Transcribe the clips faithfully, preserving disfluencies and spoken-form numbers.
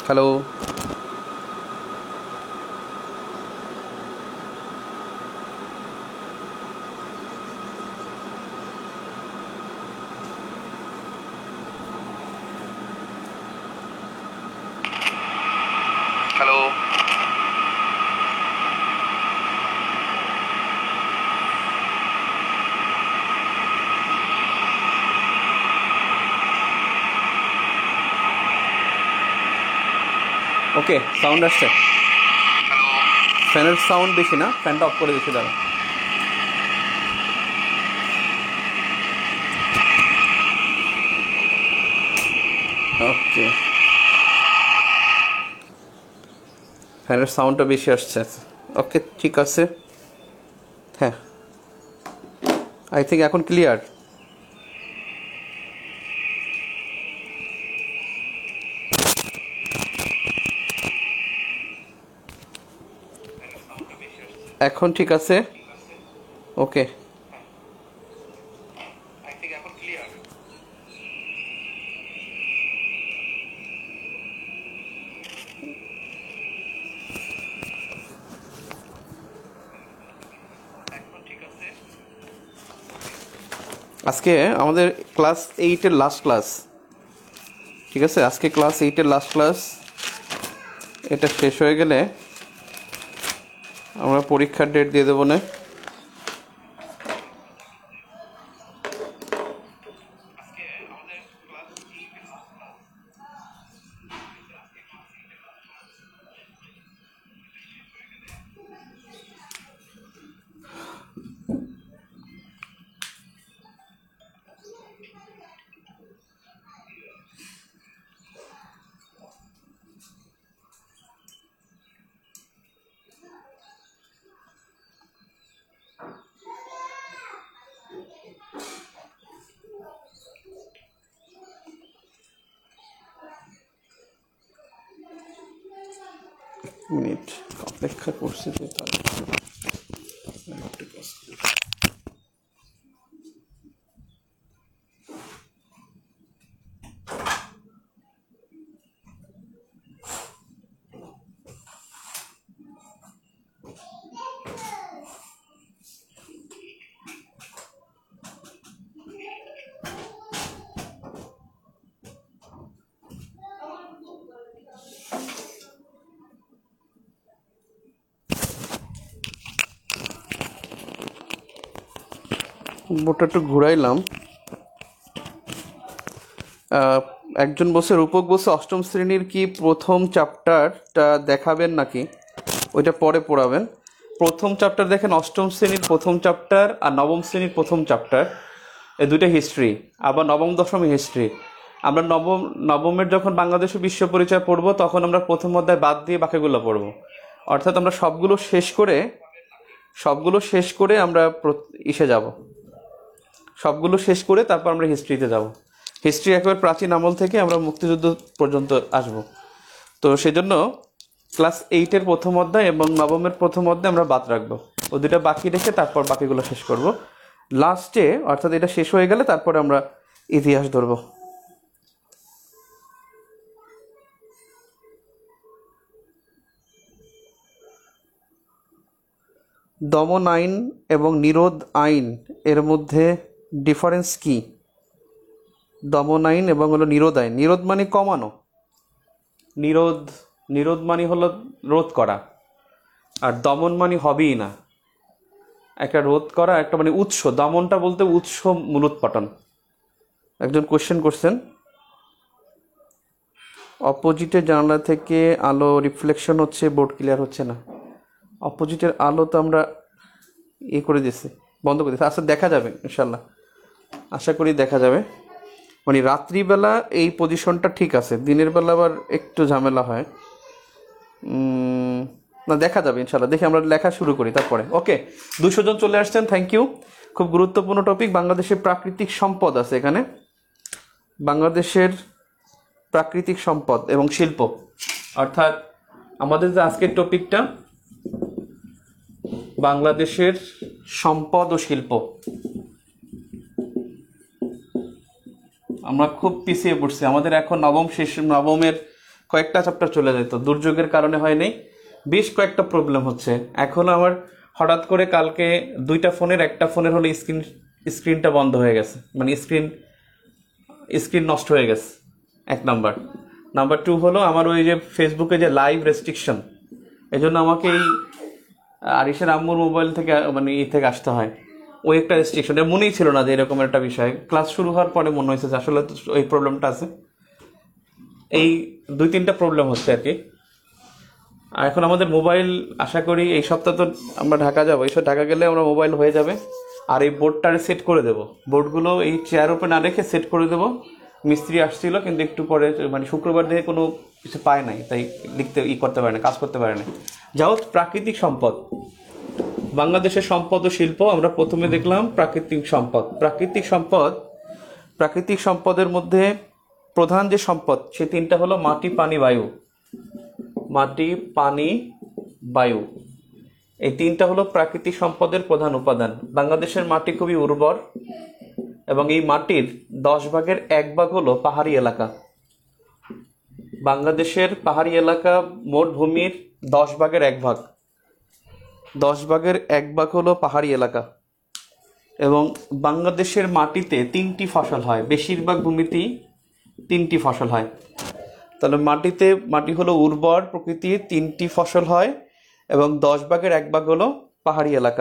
Hello. Hello. ওকে, sound আসছে। ফ্যানের sound বেশি না, ফ্যানটা অফ করে দিচ্ছি দাঁড়া। ওকে, ফ্যানের সাউন্ডটা বেশি আসছে। ওকে, ঠিক আছে। হ্যাঁ, আই থিঙ্ক এখন ক্লিয়ার। এখন ঠিক আছে। ওকে, আজকে আমাদের ক্লাস এইটের লাস্ট ক্লাস, ঠিক আছে? আজকে ক্লাস এইটের লাস্ট ক্লাস। এটা শেষ হয়ে গেলে আমরা পরীক্ষার ডেট দিয়ে দেবো না? মিনিট অপেক্ষা করছি তো তাহলে বোর্ডটা একটু ঘুরাইলাম। একজন বসে, রূপক বসে, অষ্টম শ্রেণীর কি প্রথম চ্যাপ্টারটা দেখাবেন নাকি ওইটা পরে পড়াবেন? প্রথম চ্যাপ্টার দেখেন, অষ্টম শ্রেণীর প্রথম চ্যাপ্টার আর নবম শ্রেণীর প্রথম চ্যাপ্টার, এই দুটো হিস্ট্রি। আবার নবম দশমী হিস্ট্রি। আমরা নবম নবমের যখন বাংলাদেশের বিশ্ব পরিচয় পড়বো তখন আমরা প্রথম অধ্যায় বাদ দিয়ে বাকিগুলো পড়বো। অর্থাৎ আমরা সবগুলো শেষ করে সবগুলো শেষ করে আমরা ইসে যাব, সবগুলো শেষ করে তারপর আমরা হিস্ট্রিতে যাব। হিস্ট্রি একেবারে প্রাচীন আমল থেকে আমরা মুক্তিযুদ্ধ পর্যন্ত আসব। তো সেজন্য ক্লাস এইটের প্রথম অধ্যায় এবং নবমের প্রথম অধ্যায় আমরা বাদ রাখবো। ও দুটা বাকি রেখে তারপর বাকিগুলো শেষ করব। লাস্টে, অর্থাৎ এটা শেষ হয়ে গেলে তারপরে আমরা ইতিহাস ধরব। দমন আইন এবং নিরোধ আইন এর মধ্যে ডিফারেন্স কি? দমন আইন এবং হলো নিরোধ আইন। নিরোধ মানে কমানো, নিরোধ নিরোধ মানে হলো রোধ করা, আর দমন মানে হবেই না। একটা রোধ করা, একটা মানে উৎস। দমনটা বলতে উৎস, মূলোৎপাটন। একজন কোশ্চেন করছেন, অপোজিটের জানলা থেকে আলো রিফ্লেকশন হচ্ছে, বোর্ড ক্লিয়ার হচ্ছে না। অপোজিটের আলো তো আমরা ইয়ে করে দিয়েছি, বন্ধ করে দিয়েছি। আচ্ছা, দেখা যাবে ইনশাল্লাহ, আশা করি দেখা যাবে। মানে রাত্রিবেলা এই পজিশনটা ঠিক আছে, দিনের বেলা আবার একটু ঝামেলা হয়। না, দেখা যাবে ইনশাল্লাহ। দেখি আমরা লেখা শুরু করি তারপরে। ওকে, দুশো জন চলে আসছেন, থ্যাংক ইউ। খুব গুরুত্বপূর্ণ টপিক, বাংলাদেশের প্রাকৃতিক সম্পদ আছে এখানে। বাংলাদেশের প্রাকৃতিক সম্পদ এবং শিল্প, অর্থাৎ আমাদের যে আজকের টপিকটা বাংলাদেশের সম্পদ ও শিল্প। আমরা খুব পিছিয়ে পড়ছি। আমাদের এখন নবম শেষ, নবমের কয়েকটা চ্যাপ্টার চলে যেত, দুর্যোগের কারণে হয়নি, বেশ কয়েকটা প্রবলেম হচ্ছে। এখন আমার হঠাৎ করে কালকে দুইটা ফোনের, একটা ফোনের হলো স্ক্রিন স্ক্রিনটা বন্ধ হয়ে গেছে, মানে স্ক্রিন স্ক্রিন নষ্ট হয়ে গেছে, এক নাম্বার। নাম্বার টু হলো আমার ওই যে ফেসবুকে যে লাইভ রেস্ট্রিকশন, এই জন্য আমাকে এই আরিসের আম্মুর মোবাইল থেকে মানে ই থেকে আসতে হয়, ওই একটা রেস্ট্রিকশন। এটা মনেই ছিল না যে এরকম একটা বিষয়, ক্লাস শুরু হওয়ার পরে মনে হয়েছে যে আসলে ওই প্রবলেমটা আছে। এই দুই তিনটা প্রবলেম হচ্ছে আর কি। আর এখন আমাদের মোবাইল আশা করি এই সপ্তাহ তো আমরা ঢাকা যাবো, এইসব ঢাকা গেলে আমরা মোবাইল হয়ে যাবে। আর এই বোর্ডটারে সেট করে দেবো, বোর্ডগুলো এই চেয়ার উপরে না রেখে সেট করে দেবো। মিস্ত্রি আসছিল কিন্তু একটু পরে মানে শুক্রবার থেকে কোনো কিছু পায় নাই, তাই লিখতে ই করতে পারে না, কাজ করতে পারে না। যাও, প্রাকৃতিক সম্পদ, বাংলাদেশের সম্পদ ও শিল্প। আমরা প্রথমে দেখলাম প্রাকৃতিক সম্পদ। প্রাকৃতিক সম্পদ প্রাকৃতিক সম্পদের মধ্যে প্রধান যে সম্পদ সে তিনটা হলো মাটি, পানি, বায়ু। মাটি, পানি, বায়ু, এই তিনটা হলো প্রাকৃতিক সম্পদের প্রধান উপাদান। বাংলাদেশের মাটি খুবই উর্বর এবং এই মাটির দশ ভাগের এক ভাগ হলো পাহাড়ি এলাকা। বাংলাদেশের পাহাড়ি এলাকা মোট ভূমির দশ ভাগের এক ভাগ দশ ভাগের এক ভাগ হলো পাহাড়ি এলাকা। এবং বাংলাদেশের মাটিতে তিনটি ফসল হয়, বেশিরভাগ ভূমিতেই তিনটি ফসল হয়। তাহলে মাটিতে মাটি হলো উর্বর প্রকৃতির, তিনটি ফসল হয় এবং দশ ভাগের এক ভাগ হলো পাহাড়ি এলাকা।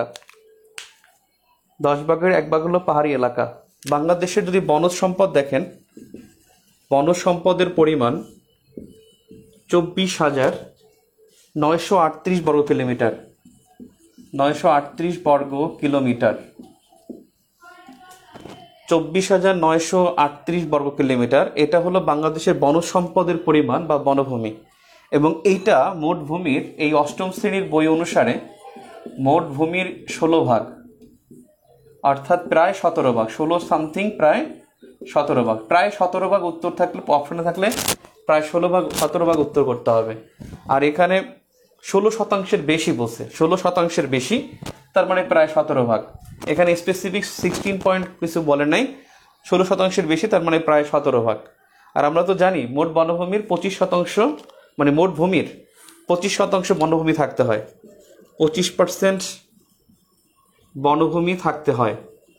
দশ ভাগের এক ভাগ হলো পাহাড়ি এলাকা। বাংলাদেশের যদি বনজ সম্পদ দেখেন, বনজ সম্পদের পরিমাণ চব্বিশ হাজার নয়শো আটত্রিশ বর্গ কিলোমিটার নয়শো আটত্রিশ বর্গ কিলোমিটার চব্বিশ হাজার নয়শো আটত্রিশ বর্গ কিলোমিটার এটা হলো বাংলাদেশের বনজ সম্পদের পরিমাণ বা বনভূমি। এবং এইটা মোট ভূমির, এই অষ্টম শ্রেণীর বই অনুসারে মোট ভূমির ষোলো ভাগ, অর্থাৎ প্রায় সতেরো ভাগ, ষোলো সামথিং প্রায় সতেরো ভাগ। প্রায় সতেরো ভাগ উত্তর থাকলে, অপশনে থাকলে প্রায় ষোলো ভাগ সতেরো ভাগ উত্তর করতে হবে। আর এখানে ষোলো শতাংশের বেশি বলছে, ষোলো শতাংশের বেশি, তার মানে প্রায় সতেরো ভাগ। এখানে স্পেসিফিক সিক্সটিন পয়েন্ট কিছু বলে নাই, ষোলো শতাংশের বেশি তার মানে প্রায় সতেরো ভাগ। আর আমরা তো জানি মোট বনভূমির পঁচিশ শতাংশ, মানে মোট ভূমির পঁচিশ শতাংশ বনভূমি থাকতে হয়, পঁচিশ পার্সেন্ট বনভূমি থাকতে হয়।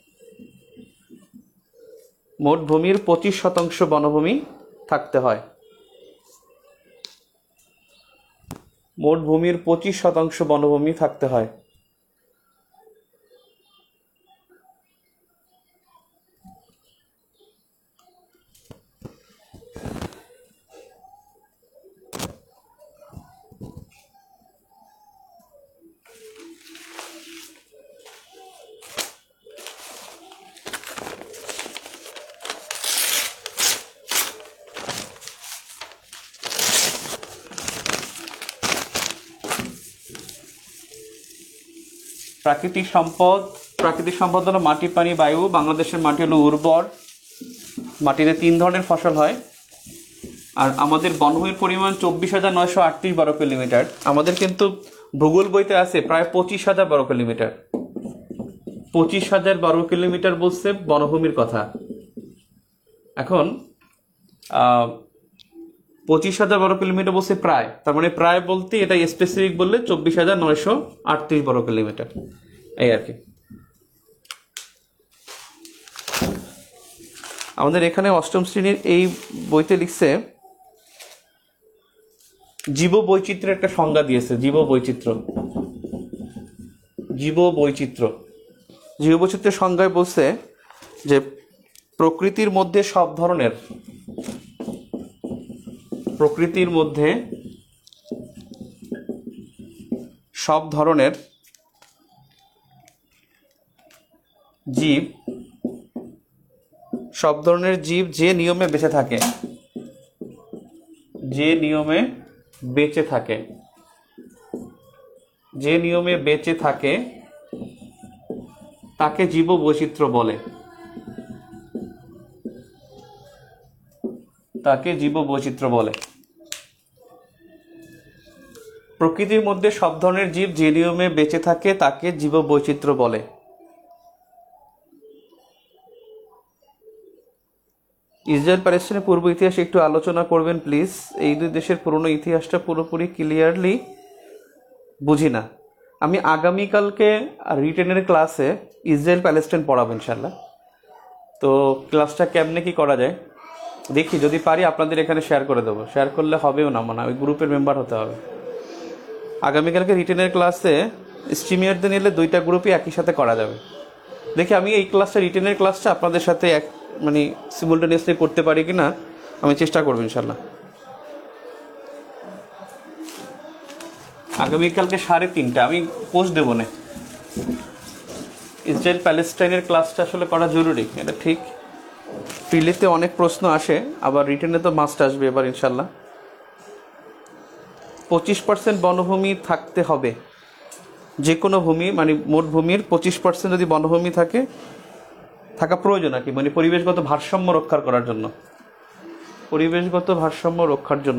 মোট ভূমির পঁচিশ শতাংশ বনভূমি থাকতে হয় মোট ভূমির পঁচিশ শতাংশ বনভূমি থাকতে হয়। প্রাকৃতিক সম্পদ প্রাকৃতিক সম্পদ হলো মাটি, পানি, বায়ু। বাংলাদেশের মাটি হলো উর্বর, মাটিতে তিন ধরনের ফসল হয়। আর আমাদের বনভূমির পরিমাণ চব্বিশ হাজার নয়শো আটত্রিশ বর্গ কিলোমিটার। আমাদের কিন্তু ভূগোল বইতে আছে প্রায় পঁচিশ হাজার বর্গ কিলোমিটার পঁচিশ হাজার বর্গ কিলোমিটার বলছে বনভূমির কথা। এখন পঁচিশ হাজার বর্গ কিলোমিটার বলছে প্রায়, তার মানে প্রায় বলতে এটা স্পেসিফিক বললে চব্বিশ হাজার নয়শো আটত্রিশ বর্গ কিলোমিটার, এই আর কি। আমাদের এখানে অষ্টম শ্রেণীর এই বইতে লিখছে জীব বৈচিত্র্যের একটা সংজ্ঞা দিয়েছে। জীব বৈচিত্র্য জীব বৈচিত্র্য জীব বৈচিত্র্যের সংজ্ঞায় বলছে যে প্রকৃতির মধ্যে সব ধরনের প্রকৃতির মধ্যে সব ধরনের জীব সব ধরনের জীব যে নিয়মে বেঁচে থাকে যে নিয়মে বেঁচে থাকে যে নিয়মে বেঁচে থাকে তাকে জীব বৈচিত্র্য বলে তাকে জীব বৈচিত্র্য বলে প্রকৃতির মধ্যে সব ধরনের জীব যে নিয়মে বেঁচে থাকে তাকে জীব বৈচিত্র্য বলে। ইসরায়েল প্যালেস্টাইনের পূর্ব ইতিহাস একটু আলোচনা করবেন প্লিজ। এই দুই দেশের পুরনো ইতিহাসটা পুরোপুরি ক্লিয়ারলি বুঝি না। আমি আগামীকালকে রিটেনের ক্লাসে ইসরায়েল প্যালেস্টাইন পড়াবো ইনশাল্লাহ। তো ক্লাসটা কেমনে কি করা যায় দেখি, যদি পারি আপনাদের এখানে শেয়ার করে দেবো। শেয়ার করলে হবেও না, মানে ওই গ্রুপের মেম্বার হতে হবে। আগামীকালকে রিটেনের ক্লাসে স্ট্রিমিয়ারদের নিলে দুইটা গ্রুপই একই সাথে করা যাবে। দেখি আমি এই ক্লাসটা রিটেনের ক্লাসটা আপনাদের সাথে এক মানে সিমুলটেনিয়াসলি করতে পারি কি না, আমি চেষ্টা করবো ইনশাল্লাহ। আগামীকালকে সাড়ে তিনটা আমি পোস্ট দেবো না। ইসরায়েল প্যালেস্টাইনের ক্লাসটা আসলে করা জরুরি, এটা ঠিক। প্রিলিতে অনেক প্রশ্ন আসে, আবার রিটেনে তো মাস্ট আসবে এবার ইনশাল্লাহ। পঁচিশ পার্সেন্ট বনভূমি থাকতে হবে, যে কোনো ভূমি মানে মোট ভূমির পঁচিশ পার্সেন্ট যদি বনভূমি থাকে থাকা প্রয়োজন আর কি, মানে পরিবেশগত ভারসাম্য রক্ষা করার জন্য, পরিবেশগত ভারসাম্য রক্ষার জন্য।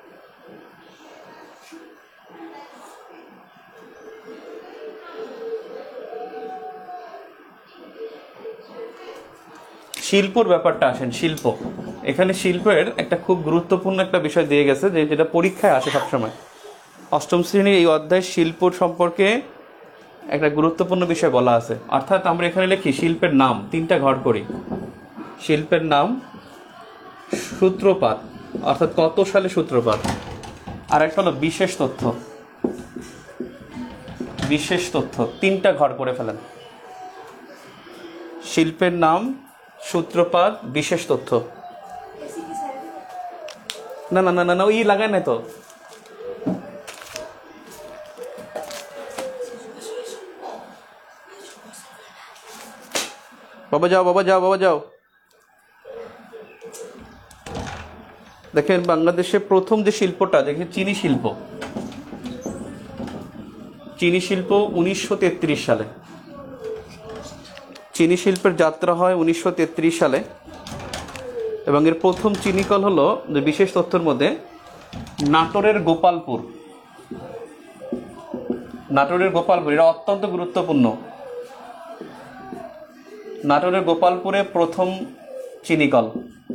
শিল্পর ব্যাপারটা আসেন, শিল্প এখানে শিল্পের একটা খুব গুরুত্বপূর্ণ একটা বিষয় দিয়ে গেছে, যে যেটা পরীক্ষায় আসে সবসময়। অষ্টম শ্রেণীর এই অধ্যায় শিল্প সম্পর্কে একটা গুরুত্বপূর্ণ বিষয় বলা আছে। অর্থাৎ আমরা এখানে লিখি শিল্পের নাম, তিনটা ঘর করি। শিল্পের নাম, সূত্রপাত অর্থাৎ কত সালে সূত্রপাত, আর একটা হলো বিশেষ তথ্য। বিশেষ তথ্য তিনটা ঘর করে ফেলেন। শিল্পের নাম, সূত্রপাত, বিশেষ তথ্য। না না না না না ওই লাগায় নাই তো। বাবা যাও বাবা যাও বাবা যাও। দেখেন বাংলাদেশে প্রথম যে শিল্পটা দেখেন চিনি শিল্প। চিনি শিল্প উনিশশো তেত্রিশ সালে, চিনি শিল্পের যাত্রা হয় উনিশশো তেত্রিশ সালে, এবং এর প্রথম চিনিকল হলো যে বিশেষ তথ্যের মধ্যে নাটোরের গোপালপুর। নাটোরের গোপালপুর এটা অত্যন্ত গুরুত্বপূর্ণ। নাটোরের গোপালপুরে প্রথম চিনিকল।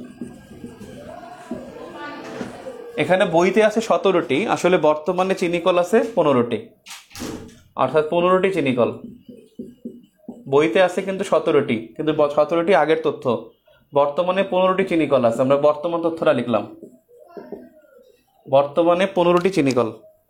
এখানে বইতে আছে সতেরোটি, আসলে বর্তমানে চিনিকল আছে পনেরোটি, অর্থাৎ পনেরোটি চিনিকল। বইতে আছে কিন্তু সতেরোটি, কিন্তু সতেরোটি আগের তথ্য। বর্তমানে পনেরোটি চিনিকল আছে, আমরা বর্তমান তথ্যটা লিখলাম। বর্তমানে পনেরোটি চিনিকল।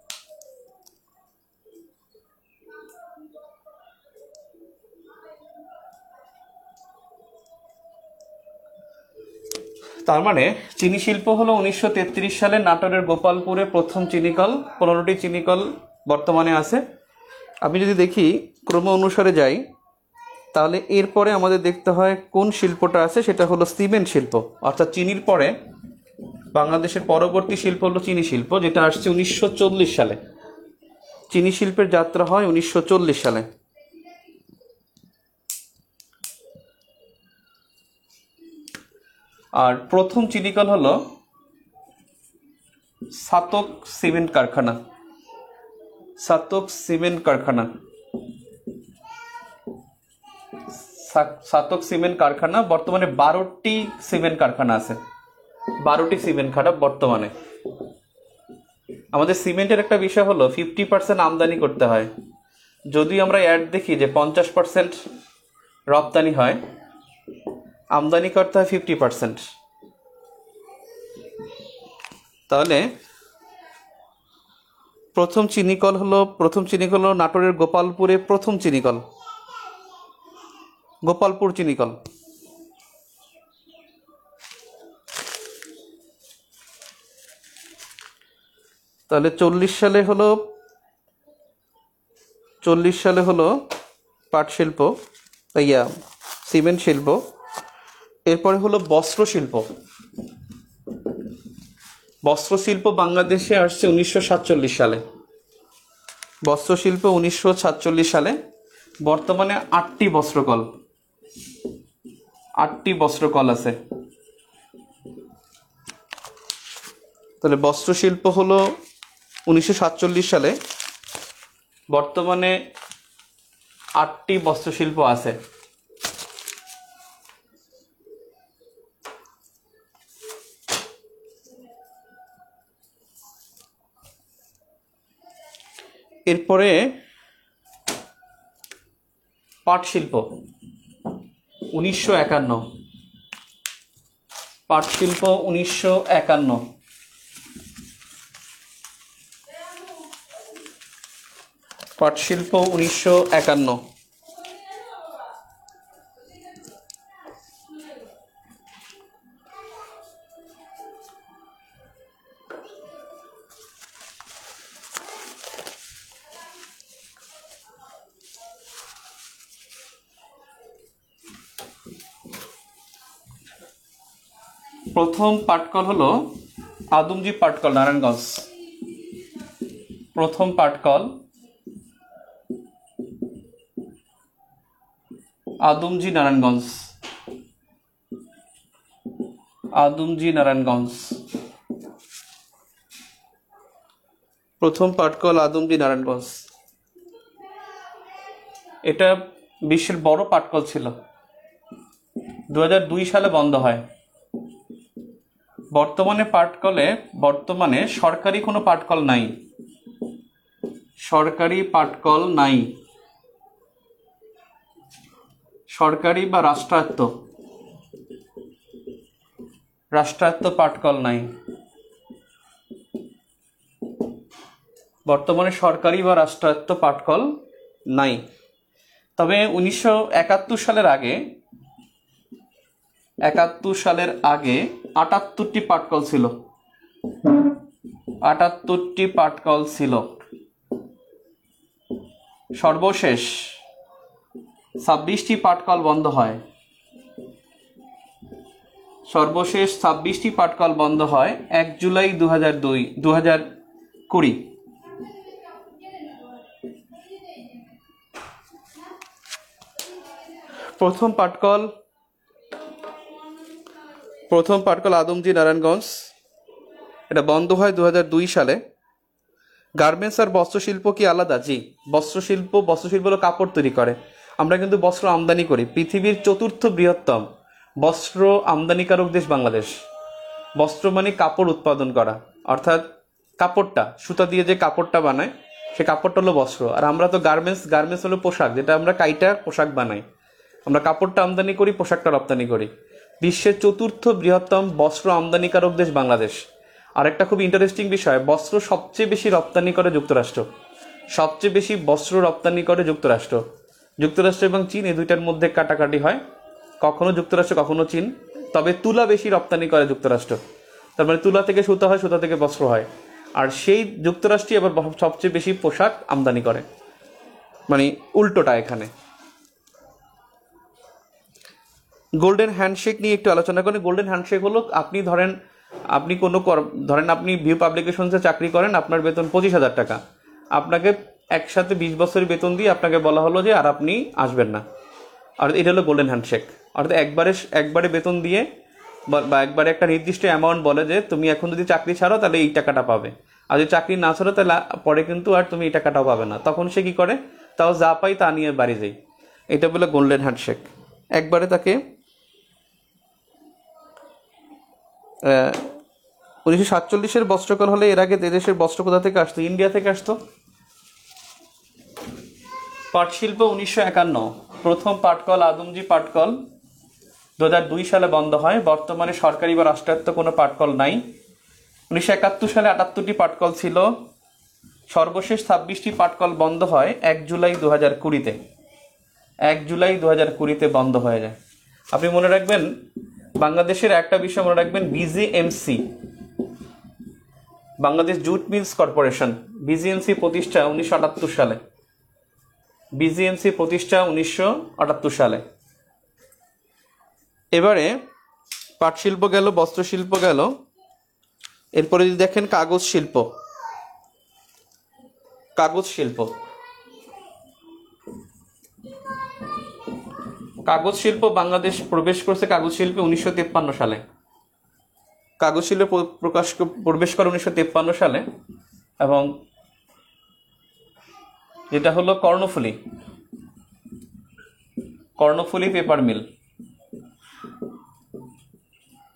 তার মানে চিনি শিল্প হলো উনিশশো তেত্রিশ সালে নাটোরের গোপালপুরে প্রথম চিনিকল, পনেরোটি চিনিকল বর্তমানে আছে। আমি যদি দেখি ক্রম অনুসারে যাই, তাহলে এরপরে আমাদের দেখতে হয় কোন শিল্পটা আছে, সেটা হলো সিমেন্ট শিল্প। অর্থাৎ চিনির পরে বাংলাদেশের পরবর্তী শিল্প হলো চিনি শিল্প, যেটা আসছে উনিশশো চল্লিশ সালে। চিনি শিল্পের যাত্রা হয় উনিশশো চল্লিশ সালে। আর প্রথম চিনিকল হলো সাতক সিমেন্ট কারখানা। সাতক সিমেন্ট কারখানা সাতক সিমেন্ট কারখানা বর্তমানে বারোটি সিমেন্ট কারখানা আছে। বারোটি সিমেন্ট কারখানা বর্তমানে। আমাদের সিমেন্টের একটা বিষয় হলো ফিফটি পার্সেন্ট আমদানি করতে হয়। যদি আমরা অ্যাড দেখি যে পঞ্চাশ পার্সেন্ট রপ্তানি হয়, আমদানি করতে হয় ফিফটি পার্সেন্ট। তাহলে প্রথম চিনিকল হলো প্রথম চিনিকল হলো নাটোরের গোপালপুরে প্রথম চিনিকল, গোপালপুর চিনিকল। তাহলে চল্লিশ সালে হলো চল্লিশ সালে হলো পাট শিল্প, ইয়া সিমেন্ট শিল্প। এরপরে হলো বস্ত্র শিল্প। বস্ত্র শিল্প বাংলাদেশে আসছে উনিশশো সাতচল্লিশ সালে। বস্ত্র শিল্প উনিশশো সাতচল্লিশ সালে। বর্তমানে আটটি বস্ত্রকল আটটি বস্ত্রকল আছে। তাহলে বস্ত্র শিল্প হলো উনিশশো সাতচল্লিশ সালে, বর্তমানে আটটি বস্ত্র শিল্প আছে। এরপরে পাট শিল্প উনিশশো একান্ন, পাট শিল্প উনিশশো একান্ন। পাট শিল্প উনিশশো একান্ন। প্রথম পাটকল হলো আদমজি পাটকল, নারায়ণগঞ্জ। প্রথম পাটকল আদমজি নারায়ণগঞ্জ, আদমজি নারায়ণগঞ্জ। প্রথম পাটকল আদমজি নারায়ণগঞ্জ। এটা বিশ্বের বড় পাটকল ছিল, দু হাজার দুই সালে বন্ধ হয়। বর্তমানে পাটকলে বর্তমানে সরকারি কোনো পাটকল নাই, সরকারি পাটকল নাই, সরকারি বা রাষ্ট্রায়ত্ত রাষ্ট্রায়ত্ত পাটকল নাই। বর্তমানে সরকারি বা রাষ্ট্রায়ত্ত পাটকল নাই। তবে উনিশশো একাত্তর সালের আগে একাত্তর সালের আগে আটাত্তরটি পাটকল ছিল, আটাত্তরটি পাটকল ছিল। সর্বশেষ ছাব্বিশটি পাটকল বন্ধ হয়, সর্বশেষ ছাব্বিশটি পাটকল বন্ধ হয় এক জুলাই দু হাজার দুই দু হাজার কুড়ি। প্রথম পাটকল প্রথম পাটকল আদমজি নারায়ণগঞ্জ, এটা বন্ধ হয় দু হাজার দুই সালে। গার্মেন্টস আর বস্ত্রশিল্প কি আলাদা? জি, বস্ত্রশিল্প বস্ত্রশিল্প হলো কাপড় তৈরি করে। আমরা কিন্তু বস্ত্র আমদানি করি। পৃথিবীর চতুর্থ বৃহত্তম বস্ত্র আমদানিকারক দেশ বাংলাদেশ। বস্ত্র মানে কাপড় উৎপাদন করা, অর্থাৎ কাপড়টা সুতা দিয়ে যে কাপড়টা বানায় সে কাপড়টা হলো বস্ত্র। আর আমরা তো গার্মেন্টস, গার্মেন্টস হলো পোশাক, যেটা আমরা কাইটা পোশাক বানাই। আমরা কাপড়টা আমদানি করি, পোশাকটা রপ্তানি করি। বিশ্বের চতুর্থ বৃহত্তম বস্ত্র আমদানিকারক দেশ বাংলাদেশ। আরেকটা খুব ইন্টারেস্টিং বিষয়, বস্ত্র সবচেয়ে বেশি রপ্তানি করে যুক্তরাষ্ট্র, সবচেয়ে বেশি বস্ত্র রপ্তানি করে যুক্তরাষ্ট্র। যুক্তরাষ্ট্র এবং চীন এই দুইটার মধ্যে কাটাকাটি হয়, কখনো যুক্তরাষ্ট্র কখনো চীন। তবে তুলা বেশি রপ্তানি করে যুক্তরাষ্ট্র, তার মানে তুলা থেকে সুতা হয়, সুতা থেকে বস্ত্র হয়। আর সেই যুক্তরাষ্ট্রই আবার সবচেয়ে বেশি পোশাক আমদানি করে, মানে উল্টোটা এখানে। গোল্ডেন হ্যান্ডশেক নিয়ে একটু আলোচনা করি। গোল্ডেন হ্যান্ডশেক হলো, আপনি ধরেন আপনি কোনো ধরেন আপনি ভিউ পাবলিকেশনসে চাকরি করেন, আপনার বেতন পঁচিশ হাজার টাকা। আপনাকে একসাথে বিশ বছরের বেতন দিয়ে আপনাকে বলা হলো যে আর আপনি আসবেন না। আর এটা হলো গোল্ডেন হ্যান্ডশেক। অর্থাৎ একবারে একবারে বেতন দিয়ে বা একবারে একটা নির্দিষ্ট অ্যামাউন্ট বলে যে তুমি এখন যদি চাকরি ছাড়ো তাহলে এই টাকাটা পাবে, আর যদি চাকরি না ছাড়ো তাহলে পরে কিন্তু আর তুমি এই টাকাটাও পাবে না। তখন সে কী করে, তাও যা পাই তা নিয়ে বাড়ি যাই। এটা বলে গোল্ডেন হ্যান্ডশেক। একবারে তাকে উনিশশো সাতচল্লিশের বস্ত্রকল হলে এর আগে দেশের বস্ত্র কোথা থেকে আসতো? ইন্ডিয়া থেকে আসতো। পাট শিল্প উনিশশো একান্ন, প্রথম পাটকল আদমজি পাটকল দু হাজার দুই সালে বন্ধ হয়। বর্তমানে সরকারি বা রাষ্ট্রায়ত্ত কোনো পাটকল নাই। উনিশশো একাত্তর সালে আটাত্তরটি পাটকল ছিল। সর্বশেষ ছাব্বিশটি পাটকল বন্ধ হয় এক জুলাই দু হাজার কুড়িতে এক জুলাই দু হাজার কুড়িতে বন্ধ হয়ে যায়। আপনি মনে রাখবেন, বাংলাদেশের একটা বিষয় মনে রাখবেন, BGMC, Bangladesh Jute Mills Corporation, BGMC প্রতিষ্ঠা উনিশশো আটাত্তর সালে। বিজিএমসি প্রতিষ্ঠা উনিশশো আটাত্তর সালে। এবারে পাট শিল্প গেল, বস্ত্র শিল্প গেল। এরপরে যদি দেখেন কাগজ শিল্প, কাগজ শিল্প কাগজ শিল্প বাংলাদেশ প্রবেশ করেছে কাগজ শিল্পে উনিশশো তেপ্পান্ন সালে। কাগজ শিল্পে প্রকাশ প্রবেশ করে উনিশশো তেপ্পান্ন সালে। এবং যেটা হলো কর্ণফুলী, কর্ণফুলী পেপার মিল,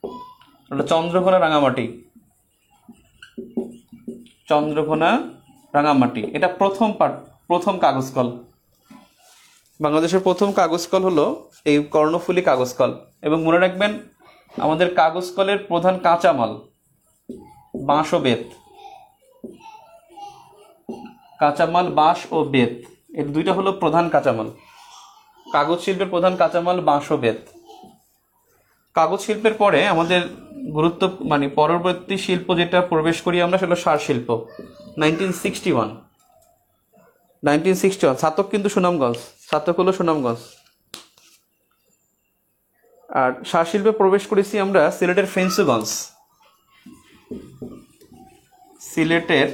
চন্দ্রঘোনা রাঙামাটি, চন্দ্রঘোনা রাঙামাটি, এটা প্রথম পাট প্রথম কাগজ কল। বাংলাদেশের প্রথম কাগজ কল হলো এই কর্ণফুলী কাগজ কল। এবং মনে রাখবেন আমাদের কাগজ কলের প্রধান কাঁচামাল বাঁশ ও বেত। কাঁচামাল বাঁশ ও বেত, এর দুইটা হলো প্রধান কাঁচামাল। কাগজ শিল্পের প্রধান কাঁচামাল বাঁশ ও বেত। কাগজ শিল্পের পরে আমাদের গুরুত্ব মানে পরবর্তী শিল্প যেটা প্রবেশ করি আমরা সেটা সার শিল্প। Nineteen sixty one nineteen sixty one Chhatak কিন্তু সুনামগঞ্জ, ছাতক হলো সুনামগঞ্জ। আর সার শিল্পে প্রবেশ করেছি আমরা সিলেটের ফেঞ্চুগঞ্জ। সিলেটের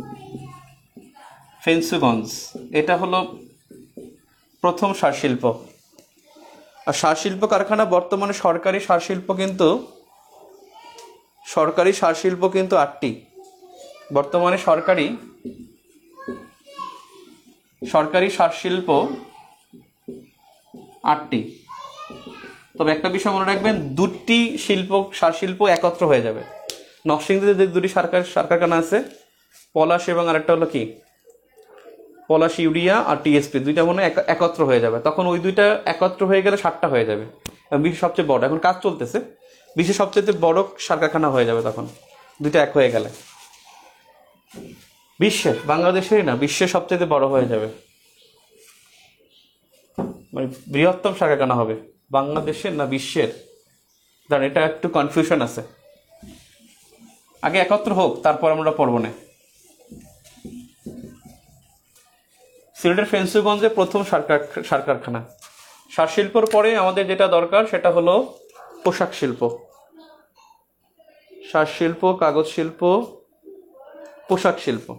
ফেঞ্চুগঞ্জ এটা হলো প্রথম সার শিল্প। আর সার শিল্প কারখানা বর্তমানে সরকারি সার শিল্প কিন্তু সরকারি সার শিল্প কিন্তু আটটি। বর্তমানে সরকারি সরকারি সার শিল্প আটটি। তবে একটা বিষয় মনে রাখবেন, দুটি শিল্প সার শিল্প একত্র হয়ে যাবে। নরসিংদীতে যে দুটি সরকার সার কারখানা আছে, পলাশ এবং আরেকটা হলো কি পলাশ ইউরিয়া আর টিএসপি, দুইটা মনে একত্র হয়ে যাবে। তখন ওই দুইটা একত্র হয়ে গেলে সাতটা হয়ে যাবে। বিশ্বের সবচেয়ে বড়, এখন কাজ চলতেছে, বিশ্বের সবচেয়ে বড় সার কারখানা হয়ে যাবে তখন দুইটা এক হয়ে গেলে। বিশ্বের, বাংলাদেশেরই না, বিশ্বের সবচেয়ে বড় হয়ে যাবে, মানে বৃহত্তম সার কারখানা হবে। বাংলাদেশের না বিশ্বের, কারণ এটা একটু কনফিউশন আছে। আগে একত্র হোক, তারপর আমরা পড়ব না। সিলেটের ফেঞ্চুগঞ্জে প্রথম সার কারখানা। সার শিল্পর পরে আমাদের যেটা দরকার সেটা হলো পোশাক শিল্প। সার শিল্প, কাগজ শিল্প, পোশাক শিল্প।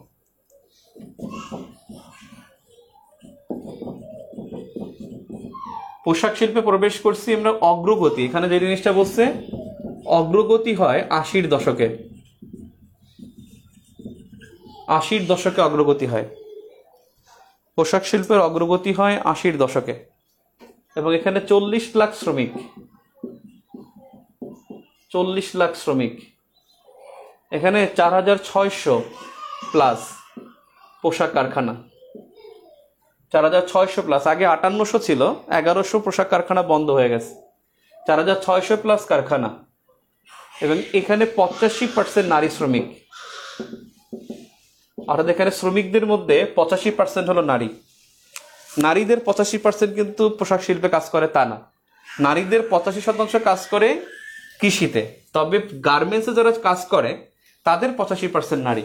পোশাক শিল্পে প্রবেশ করছি আমরা অগ্রগতি। এখানে যে জিনিসটা বলছে অগ্রগতি হয় আশির দশকে, আশির দশকে অগ্রগতি হয়। পোশাক শিল্পের অগ্রগতি হয় আশির দশকে। এবং এখানে চল্লিশ লাখ শ্রমিক, চল্লিশ লাখ শ্রমিক। এখানে চার হাজার ছয়শো প্লাস পোশাক কারখানা, চার হাজার ছয়শো প্লাস। আগে আটান্নশো ছিল, এগারোশো পোশাক কারখানা বন্ধ হয়ে গেছে, চার হাজার ছয়শো প্লাস কারখানা। এবং এখানে পঁচাশি পার্সেন্ট নারী শ্রমিক। অর্থাৎ এখানে শ্রমিকদের মধ্যে পঁচাশি পার্সেন্ট হলো নারী। নারীদের পঁচাশি পার্সেন্ট কিন্তু পোশাক শিল্পে কাজ করে তা না, নারীদের পঁচাশি শতাংশ কাজ করে কৃষিতে। তবে গার্মেন্টসে যারা কাজ করে তাদের পঁচাশি পার্সেন্ট নারী।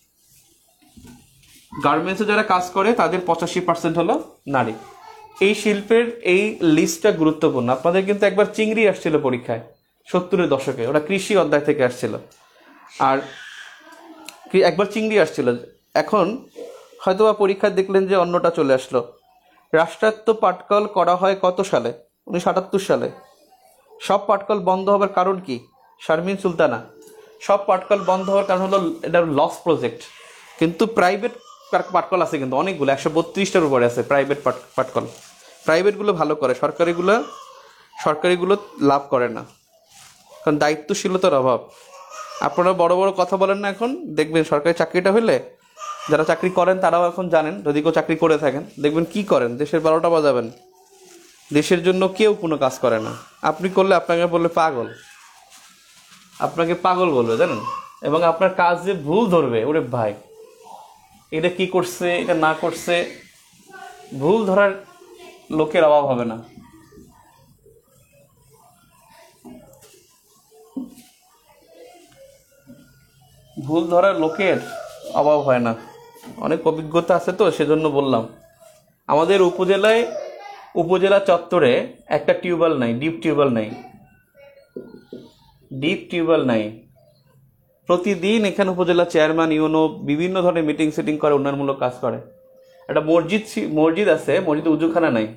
গার্মেন্টসে যারা কাজ করে তাদের পঁচাশি পার্সেন্ট হলো নারী। এই শিল্পের এই লিস্টটা গুরুত্বপূর্ণ। আপনাদের কিন্তু একবার চিংড়ি আসছিল পরীক্ষায় সত্তরের দশকে, ওরা কৃষি অধ্যায় থেকে আসছিল। আর একবার চিংড়ি আসছিল, এখন হয়তোবা পরীক্ষা দেখলেন যে অন্যটা চলে আসলো। রাষ্ট্রায়ত্ত পাটকল করা হয় কত সালে? উনিশশো আটাত্তর সালে। সব পাটকল বন্ধ হবার কারণ কি? শারমিন সুলতানা, সব পাটকল বন্ধ হওয়ার কারণ হলো এটা লস প্রজেক্ট। কিন্তু প্রাইভেট পাটকল আছে কিন্তু অনেকগুলো, একশো বত্রিশটার উপরে আছে প্রাইভেট পাটকল। প্রাইভেটগুলো ভালো করে, সরকারিগুলো সরকারিগুলো লাভ করে না, কারণ দায়িত্বশীলতার অভাব। আপনারা বড় বড় কথা বলেন না, এখন দেখবেন সরকারি চাকরিটা হইলে যারা চাকরি করেন তারাও এখন জানেন, যদি কেউ চাকরি করে থাকেন দেখবেন কি করেন, দেশের বারোটা বাজাবেন। দেশের জন্য কেউ কোনো কাজ করে না। আপনি করলে আপনাকে বললে পাগল, আপনাকে পাগল বলবে জানেন। এবং আপনার কাজ যে ভুল ধরবে, ওরে ভাই এটা কি করছে এটা না করছে, ভুল ধরার লোকের অভাব হবে না। ভুল ধরার লোকের অভাব হয় না, অনেক অভিজ্ঞতা আছে তো সেজন্য বললাম। আমাদের উপজেলায় উপজেলা চত্বরে একটা টিউবওয়েল নাই, ডিপ টিউবওয়েল নাই, ডিপ টিউবওয়েল নাই। প্রতিদিন এখানে উপজেলা চেয়ারম্যান ইউনো বিভিন্ন ধরনের মিটিং সিটিং করে, উন্নয়নমূলক কাজ করে। একটা মসজিদ মসজিদ আছে, মসজিদে উজুখানা নাই,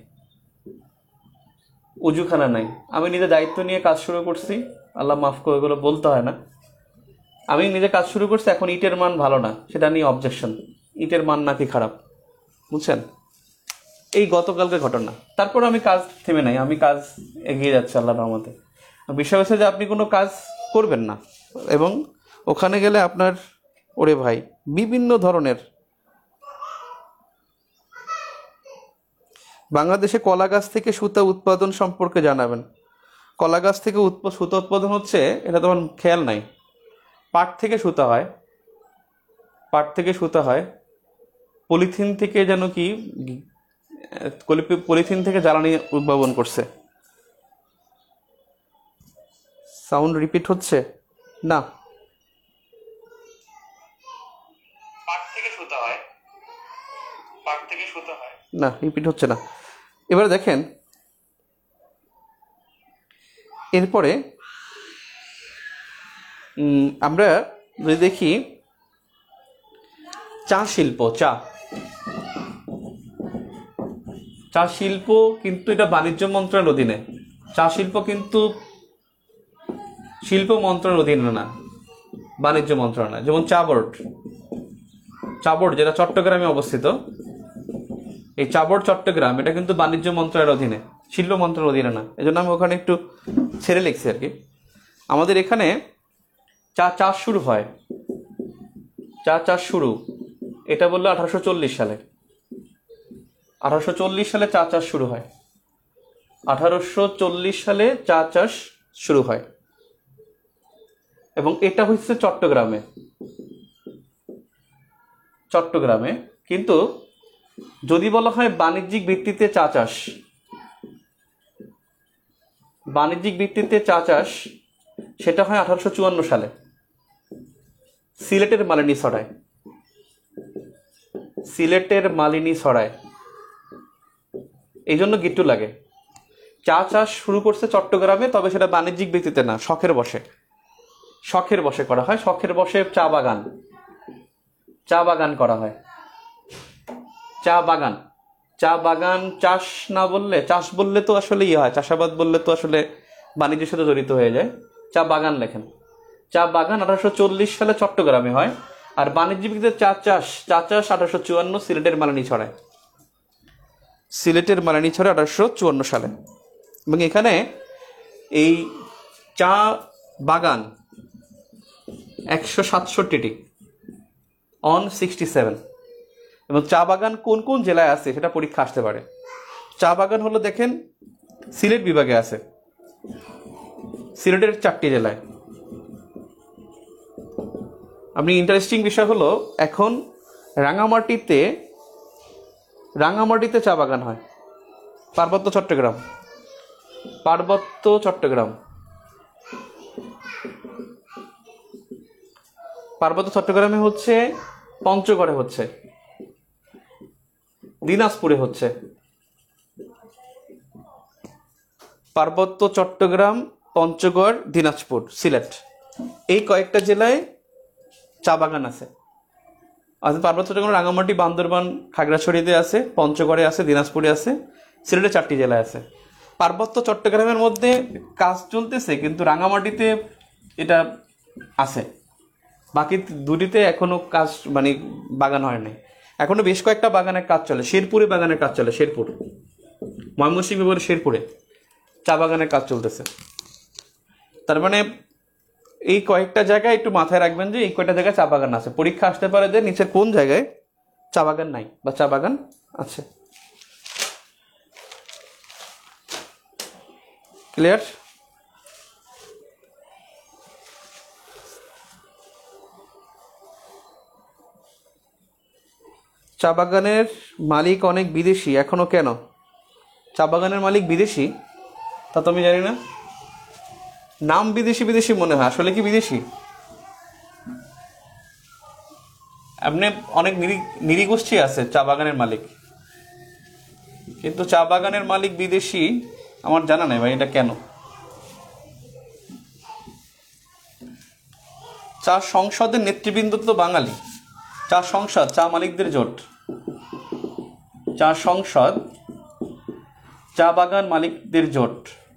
উজুখানা নাই। আমি নিজে দায়িত্ব নিয়ে কাজ শুরু করছি, আল্লাহ মাফ করে, এগুলো বলতে হয় না। আমি নিজে কাজ শুরু করছি, এখন ইটের মান ভালো না, সেটা নিয়ে অবজেকশন, ইটের মান নাকি খারাপ, বুঝছেন? এই গতকালকে ঘটনা। তারপর আমি কাজ থেমে নাই, আমি কাজ এগিয়ে যাচ্ছি আল্লাহর রহমতে। বিষয় হচ্ছে যে আপনি কোনো কাজ করবেন না, এবং ওখানে গেলে আপনার ওরে ভাই বিভিন্ন ধরনের বাংলাদেশে কলা গাছ থেকে সুতা উৎপাদন সম্পর্কে জানাবেন। কলা গাছ থেকে উৎপ- সুতা উৎপাদন হচ্ছে, এটা তোমার খেয়াল নাই। পাট থেকে সুতা হয়, পাট থেকে সুতা হয়। পলিথিন থেকে যেন কি গি- আহ, কলি- পলিথিন থেকে জ্বালানি উদ্ভাবন করছে। সাউন্ড রিপিট হচ্ছে না। পাট থেকে সুতা হয়, পাট থেকে সুতা হয় না, রিপিট হচ্ছে না। এবারে দেখেন, এরপরে উম, আমরা যদি দেখি চা শিল্প, চা চা শিল্প কিন্তু এটা বাণিজ্য মন্ত্রণালয়ের অধীনে। চা শিল্প কিন্তু শিল্প মন্ত্রণালয়ের অধীনে না, বাণিজ্য মন্ত্রণালয়। যেমন চা বোর্ড, চা বোর্ড যেটা চট্টগ্রামে অবস্থিত, এই চা বোর্ড চট্টগ্রাম, এটা কিন্তু বাণিজ্য মন্ত্রণালয়ের অধীনে, শিল্প মন্ত্রণালয়ের অধীনে না। এই জন্য আমি ওখানে একটু ছেড়ে লিখছি আর কি। আমাদের এখানে চা চাষ শুরু হয়, চা চাষ শুরু এটা বললো আঠারোশো চল্লিশ সালে। আঠারোশো চল্লিশ সালে চা চাষ শুরু হয়, আঠারোশো চল্লিশ সালে চা চাষ শুরু হয়, এবং এটা হচ্ছে চট্টগ্রামে, চট্টগ্রামে। কিন্তু যদি বলা হয় বাণিজ্যিক ভিত্তিতে চা চাষ, বাণিজ্যিক ভিত্তিতে চা চাষ সেটা হয় আঠারোশো চুয়ান্ন সালে সিলেটের মালিনী ছড়ায়, সিলেটের মালিনী ছড়ায়। এই জন্য গিট্টু লাগে। চা চাষ শুরু করছে চট্টগ্রামে, তবে সেটা বাণিজ্যিক ভিত্তিতে না, শখের বসে, শখের বসে করা হয়। শখের বসে চা বাগান, চা বাগান করা হয়, চা বাগান। চা বাগান চাষ না বললে, চাষ বললে তো আসলে ইয়ে হয়, চাষাবাদ বললে তো আসলে বাণিজ্যের সাথে জড়িত হয়ে যায়। চা বাগান লেখেন। চা বাগান আঠারোশো চল্লিশ সালে চট্টগ্রামে হয়, আর বাণিজ্যিক ভিত্তিতে চা চাষ, চা চাষ আঠারোশো চুয়ান্ন সিলেটের মালিনী ছড়ায়, সিলেটের মালিনী ছড়ায় আঠারোশো চুয়ান্ন সালে। এবং এখানে এই চা বাগান একশো সাতষট্টিটি, অন সিক্সটি সেভেন। এবং চা বাগান কোন কোন জেলায় আছে সেটা পরীক্ষা আসতে পারে। চা বাগান হলো দেখেন সিলেট বিভাগে আছে, সিলেটের চারটি জেলায়। আপনি ইন্টারেস্টিং বিষয় হলো, এখন রাঙামাটিতে, রাঙামাটিতে চা বাগান হয়, পার্বত্য চট্টগ্রাম, পার্বত্য চট্টগ্রাম, পার্বত্য চট্টগ্রামে হচ্ছে, পঞ্চগড়ে হচ্ছে, দিনাজপুরে হচ্ছে। পার্বত্য চট্টগ্রাম, পঞ্চগড়, দিনাজপুর, সিলেট, এই কয়েকটা জেলায় চা বাগান আছে। আচ্ছা, পার্বত্য চট্টগ্রাম, রাঙামাটি, বান্দরবান, খাগড়াছড়িতে আছে, পঞ্চগড়ে আছে, দিনাজপুরে আছে, সিলেটে চারটি জেলায় আছে। পার্বত্য চট্টগ্রামের মধ্যে কাজ চলতেছে, কিন্তু রাঙামাটিতে এটা আছে, বাকি দুটিতে এখনো কাজ মানে বাগান হয় নাই। এখনো বেশ কয়েকটা বাগানের কাজ চলে, শেরপুরে বাগানের কাজ চলে, শেরপুর, ময়মনসিংহ বিভাগের শেরপুরে চা বাগানের কাজ চলতেছে। তার মানে এই কয়েকটা জায়গায় একটু মাথায় রাখবেন যে এই কয়েকটা জায়গায় চা বাগান আছে। পরীক্ষা আসতে পারে যে নিচে কোন জায়গায় চা বাগান নাই বা চা বাগান আছে। ক্লিয়ার? চা বাগানের মালিক অনেক বিদেশি, এখনো কেন? চা বাগানের মালিক বিদেশি তা তো আমি জানি না, নাম বিদেশি বিদেশি মনে হয়, আসলে কি বিদেশি? এমনি অনেক নিরি নিরীগোষ্ঠী আছে চা বাগানের মালিক, কিন্তু চা বাগানের মালিক বিদেশি আমার জানা নেই ভাই, এটা কেন? চা সংসদের নেতৃবৃন্দ তো বাঙালি। চা সংসদ, চা মালিকদের জোট, চা সংসদ, চা বাগান মালিকদের জোট,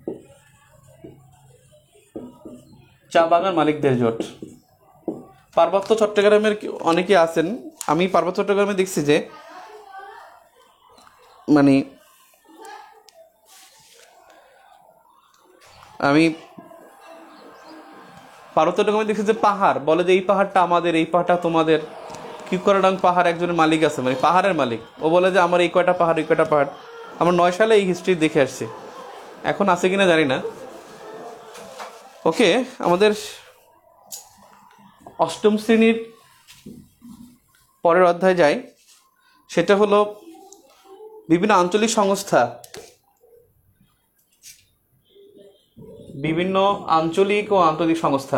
চা বাগান মালিকদের জোট। পার্বত্য চট্টগ্রামের অনেকে আছেন, আমি পার্বত্য চট্টগ্রামে দেখছি যে মানে আমি পার্বত্য চট্টগ্রামে দেখছি যে পাহাড় বলে যে এই পাহাড়টা আমাদের, এই পাহাড়টা তোমাদের। কিউকরাডাং পাহাড় একজনের মালিক আছে, মানে পাহাড়ের মালিক, ও বলে যে আমার এই কয়টা পাহাড়, এই কয়টা পাহাড়। আমরা নয় সালে এই হিস্ট্রি দেখে আসছি, এখন আছে কিনা জানি না। ওকে, আমাদের অষ্টম শ্রেণীর পরের অধ্যায় যাই, সেটা হলো বিভিন্ন আঞ্চলিক সংস্থা, বিভিন্ন আঞ্চলিক ও আন্তর্জাতিক সংস্থা,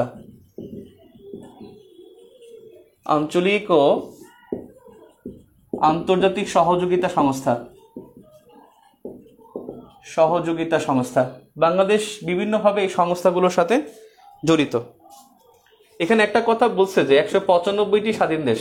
আঞ্চলিক ও আন্তর্জাতিক সহযোগিতা সংস্থা, সহযোগিতা সংস্থা। বাংলাদেশ বিভিন্নভাবে এই সংস্থাগুলোর সাথে জড়িত। এখানে একটা কথা বলছে যে একশো পঁচানব্বইটি স্বাধীন দেশ,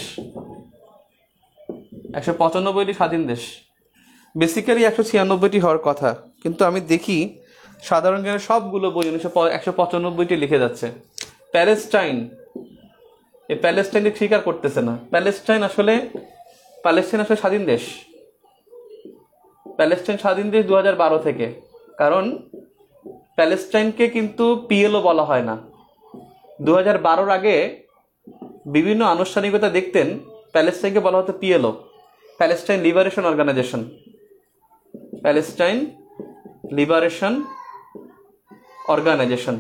একশো পঁচানব্বইটি স্বাধীন দেশ, বেসিক্যালি একশো ছিয়ানব্বইটি হওয়ার কথা, কিন্তু আমি দেখি সাধারণ জ্ঞানের সবগুলো বই উনিশশো একশো পঁচানব্বইটি লিখে যাচ্ছে। প্যালেস্টাইন, এই প্যালেস্টাইনকে স্বীকার করতেছে না। প্যালেস্টাইন আসলে প্যালেস্টাইন আসলে স্বাধীন দেশ। প্যালেস্টাইন স্বাধীন দেশ দু হাজার বারো থেকে, কারণ প্যালেস্টাইনকে কিন্তু পিএলও বলা হয় না। দু হাজার বারোর আগে বিভিন্ন আনুষ্ঠানিকতা দেখতেন, প্যালেস্টাইনকে বলা হতো PLO, Palestine Liberation Organization, Palestine Liberation Organization,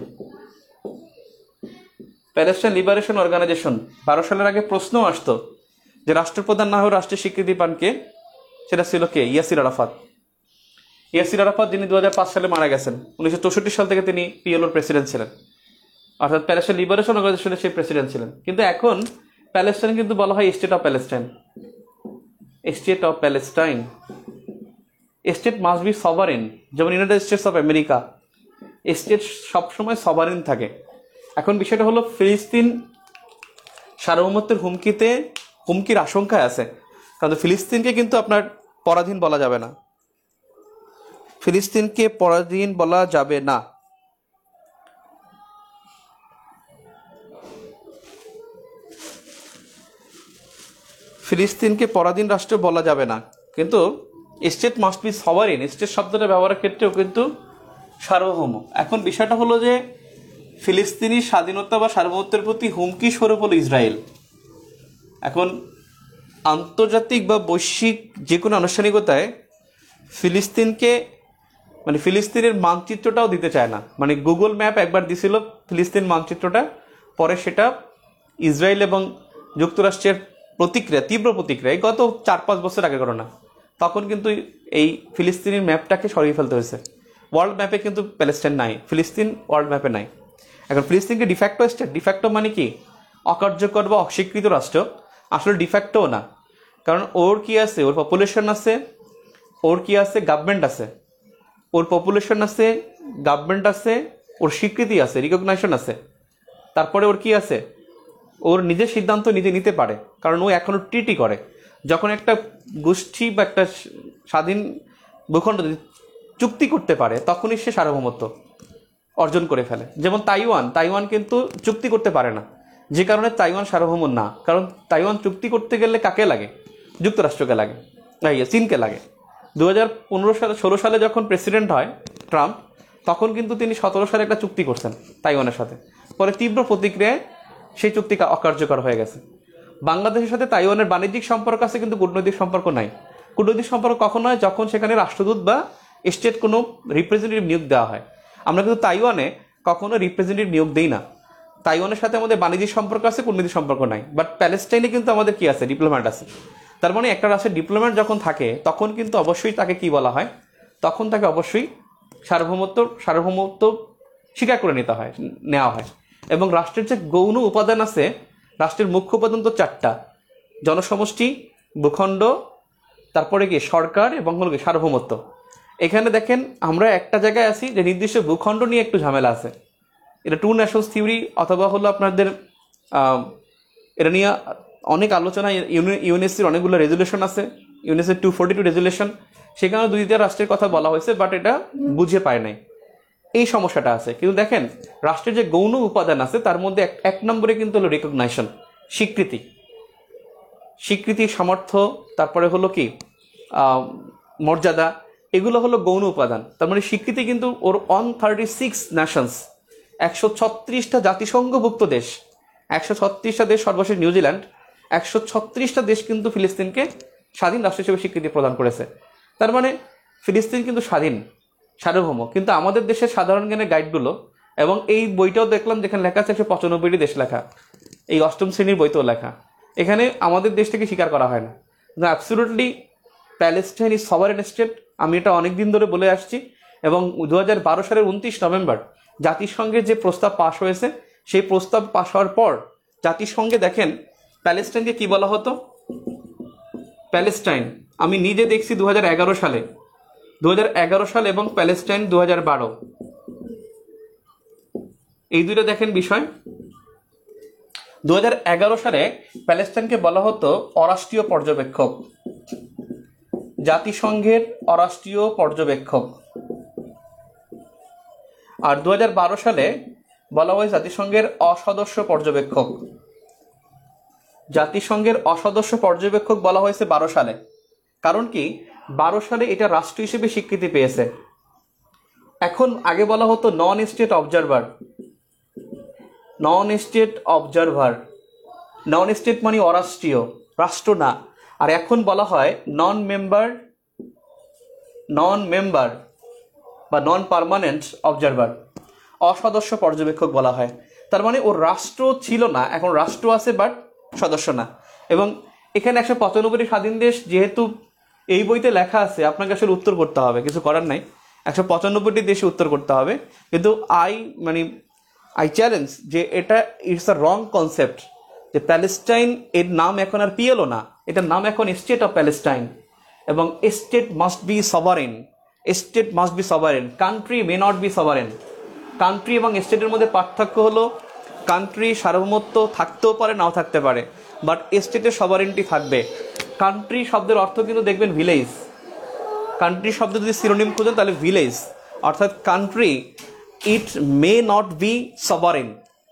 Palestine Liberation Organization. বারো সালের আগে প্রশ্ন আসতো যে রাষ্ট্রপ্রধান না হয়ে রাষ্ট্রের স্বীকৃতি পান কে? সেটা ছিল কে? ইয়াসির আরাফাত। ইয়াসির আরাফাত, যিনি দু হাজার পাঁচ সালে মারা গেছেন। উনিশশো চৌষট্টি সাল থেকে তিনি পিএলওর প্রেসিডেন্ট ছিলেন, অর্থাৎ প্যালেস্টাইন লিবারেশন অর্গানাইজেশনের সেই প্রেসিডেন্ট ছিলেন। কিন্তু এখন প্যালেস্টাইন কিন্তু বলা হয় state of Palestine, state of Palestine. State must be sovereign, যেমন United States of America, state সবসময় সভারেন থাকে। এখন বিষয়টা হলো ফিলিস্তিন সার্বভৌমত্বের হুমকিতে হুমকির আশঙ্কায় আছে, কারণ ফিলিস্তিনকে কিন্তু আপনার পরাধীন বলা যাবে না, ফিলিস্তিনকে পরাধীন বলা যাবে না। ফিলিস্তিনকে পরাধীন রাষ্ট্র বলা যাবে না, কিন্তু state must be sovereign, state শব্দটা ব্যবহারের ক্ষেত্রেও কিন্তু সার্বভৌম। এখন বিষয়টা হলো যে ফিলিস্তিনি স্বাধীনতা বা সার্বভৌমত্বের প্রতি হুমকি স্বরূপ হলো ইসরায়েল। এখন আন্তর্জাতিক বা বৈশ্বিক যে কোনো আনুষ্ঠানিকতায় ফিলিস্তিনকে মানে ফিলিস্তিনের মানচিত্রটাও দিতে চায় না। মানে গুগল ম্যাপ একবার দিছিল ফিলিস্তিন মানচিত্রটা, পরে সেটা ইসরায়েল এবং যুক্তরাষ্ট্রের প্রতিক্রিয়া, তীব্র প্রতিক্রিয়া, গত চার পাঁচ বছর আগে ঘটনা, তখন কিন্তু এই ফিলিস্তিনের ম্যাপটাকে সরিয়ে ফেলতে হয়েছে। ওয়ার্ল্ড ম্যাপে কিন্তু প্যালেস্টাইন নাই, ফিলিস্তিন ওয়ার্ল্ড ম্যাপে নাই। এখন ফিলিস্তিনকে ডিফ্যাক্টো স্টেট, ডিফ্যাক্টো মানে কি? অকার্যকর বা অস্বীকৃত রাষ্ট্র। আসলে ডিফ্যাক্টোও না, কারণ ওর কি আছে? ওর পপুলেশন আছে, ওর কি আছে? গভর্নমেন্ট আছে। ওর পপুলেশন আছে, গভর্নমেন্ট আছে, ওর স্বীকৃতি আছে, রিকগনাইজেশন আছে। তারপরে ওর কি আছে? ওর নিজের সিদ্ধান্ত নিজে নিতে পারে, কারণ ও এখনো ট্রিটি করে। যখন একটা গোষ্ঠী বা একটা স্বাধীন ভূখণ্ড চুক্তি করতে পারে, তখনই সে সার্বভৌমত্ব অর্জন করে ফেলে। যেমন তাইওয়ান, তাইওয়ান কিন্তু চুক্তি করতে পারে না, যে কারণে তাইওয়ান সার্বভৌম না। কারণ তাইওয়ান চুক্তি করতে গেলে কাকে লাগে? যুক্তরাষ্ট্রকে লাগে, চীনকে লাগে। দু হাজার পনেরো সালে ষোলো সালে যখন প্রেসিডেন্ট হয় ট্রাম্প, তখন কিন্তু তিনি সতেরো সালে একটা চুক্তি করছেন তাইওয়ানের সাথে, পরে তীব্র প্রতিক্রিয়ায় সেই চুক্তি অকার্যকর হয়ে গেছে। বাংলাদেশের সাথে তাইওয়ানের বাণিজ্যিক সম্পর্ক আছে, কিন্তু কূটনৈতিক সম্পর্ক নাই। কূটনৈতিক সম্পর্ক কখন হয়? যখন সেখানে রাষ্ট্রদূত বা স্টেট কোনো রিপ্রেজেন্টেটিভ নিয়োগ দেওয়া হয়। আমরা কিন্তু তাইওয়ানে কখনো রিপ্রেজেন্টেটিভ নিয়োগ দিই না। তাইওয়ানের সাথে আমাদের বাণিজ্যিক সম্পর্ক আছে, কূটনৈতিক সম্পর্ক নাই। বাট প্যালেস্টাইনে কিন্তু আমাদের কি আছে? ডিপ্লোম্যাট আছে। তার মানে একটা রাষ্ট্রের ডিপ্লোম্যাট যখন থাকে, তখন কিন্তু অবশ্যই তাকে কি বলা হয়? তখন তাকে অবশ্যই সার্বভৌমত্ব সার্বভৌমত্ব স্বীকার করে নিতে হয়, নেওয়া হয়। এবং রাষ্ট্রের যে গৌণ উপাদান আছে, রাষ্ট্রের মুখ্য উপাদান তো চারটা: জনসমষ্টি, ভূখণ্ড, তারপরে কি সরকার, এবং হলো কি সার্বভৌমত্ব। এখানে দেখেন আমরা একটা জায়গায় আছি যে নির্দিষ্ট ভূখণ্ড নিয়ে একটু ঝামেলা আছে। এটা টু ন্যাশনস থিওরি, অথবা হলো আপনাদের এটা নিয়ে অনেক আলোচনা। ইউএনএসসির অনেকগুলো রেজুলেশন আছে, ইউএনএসসির টু ফোর্টি টু রেজুলেশন, সেখানে দুই তিনটা রাষ্ট্রের কথা বলা হয়েছে, বাট এটা বুঝে পায় নাই, এই সমস্যাটা আছে। কিন্তু দেখেন রাষ্ট্রের যে গৌণ উপাদান আছে, তার মধ্যে এক নম্বরে কিন্তু হলো রিকগনাইজেশন, স্বীকৃতি, স্বীকৃতি, সামর্থ্য, তারপরে হলো কি মর্যাদা, এগুলো হলো গৌণ উপাদান। তার মানে স্বীকৃতি কিন্তু ওর ওয়ান থার্টি সিক্স ন্যাশনস, একশো ছত্রিশটা জাতিসংঘভুক্ত দেশ, একশো ছত্রিশটা দেশ, সর্বশেষ নিউজিল্যান্ড, একশো ছত্রিশটা দেশ কিন্তু ফিলিস্তিনকে স্বাধীন রাষ্ট্র হিসেবে স্বীকৃতি প্রদান করেছে। তার মানে ফিলিস্তিন কিন্তু স্বাধীন, সার্বভৌম। কিন্তু আমাদের দেশের সাধারণ জ্ঞানের গাইডগুলো, এবং এই বইটাও দেখলাম যেখানে লেখা আছে একশো পঁচানব্বইটি দেশ লেখা, এই অষ্টম শ্রেণীর বইতেও লেখা, এখানে আমাদের দেশ থেকে স্বীকার করা হয় না। Absolutely Palestine is sovereign state. আমি এটা অনেক দিন ধরে বলে আসছি, এবং দু হাজার বারো সালের উনত্রিশ নভেম্বর জাতিসংঘের যে প্রস্তাব পাশ হয়েছে, সেই প্রস্তাব পাশ হওয়ার পর জাতিসংঘে দেখেন প্যালেস্টাইনকে কি বলা হতো। প্যালেস্টাইন আমি নিজে দেখছি দু হাজার এগারো সালে, দু হাজার এগারো সাল এবং প্যালেস্টাইন দু হাজার বারো, এই দুটো দেখেন বিষয়। দু হাজার এগারো সালে প্যালেস্টাইনকে বলা হতো অরাষ্ট্রীয় পর্যবেক্ষক, জাতিসংঘের অরাষ্ট্রীয় পর্যবেক্ষক। আর দু হাজার বারো সালে বলা হয় জাতিসংঘের অসদস্য পর্যবেক্ষক। জাতিসংঘের অসদস্য পর্যবেক্ষক বলা হয়েছে বারো সালে। কারণ কি, বারো সালে এটা রাষ্ট্র হিসেবে স্বীকৃতি পেয়েছে। এখন আগে বলা হতো non state observer, non state observer, non state মানে অরাষ্ট্রীয়, রাষ্ট্র না। আর এখন বলা হয় নন মেম্বার, নন মেম্বার বা নন পার্মানেন্ট অবজারভার, অসদস্য পর্যবেক্ষক বলা হয়। তার মানে ও রাষ্ট্র ছিল না, এখন রাষ্ট্র আছে বাট সদস্য না। এবং এখানে একশো পঁচানব্বইটি স্বাধীন দেশ যেহেতু এই বইতে লেখা আছে, আপনাকে আসলে উত্তর করতে হবে, কিছু করার নাই, একশো পঁচানব্বইটি দেশে উত্তর করতে হবে। কিন্তু আই মানে আই চ্যালেঞ্জ যে এটা ইটস আ রং কনসেপ্ট, যে প্যালেস্টাইন এর নাম এখন আর পিএলও না, এটার নাম এখন স্টেট অফ প্যালেস্টাইন। এবং state must be sovereign, state must be sovereign, country may not be sovereign. Country এবং স্টেটের মধ্যে পার্থক্য হলো কান্ট্রি সার্বভৌমত্ব থাকতেও পারে, নাও থাকতে পারে, বাট স্টেটের সভারেন্টি থাকবে। কান্ট্রি শব্দের অর্থ কিন্তু দেখবেন ভিলেজ, কান্ট্রি শব্দ যদি সিনোনিম খুঁজেন তাহলে ভিলেজ, অর্থাৎ country it may not be sovereign,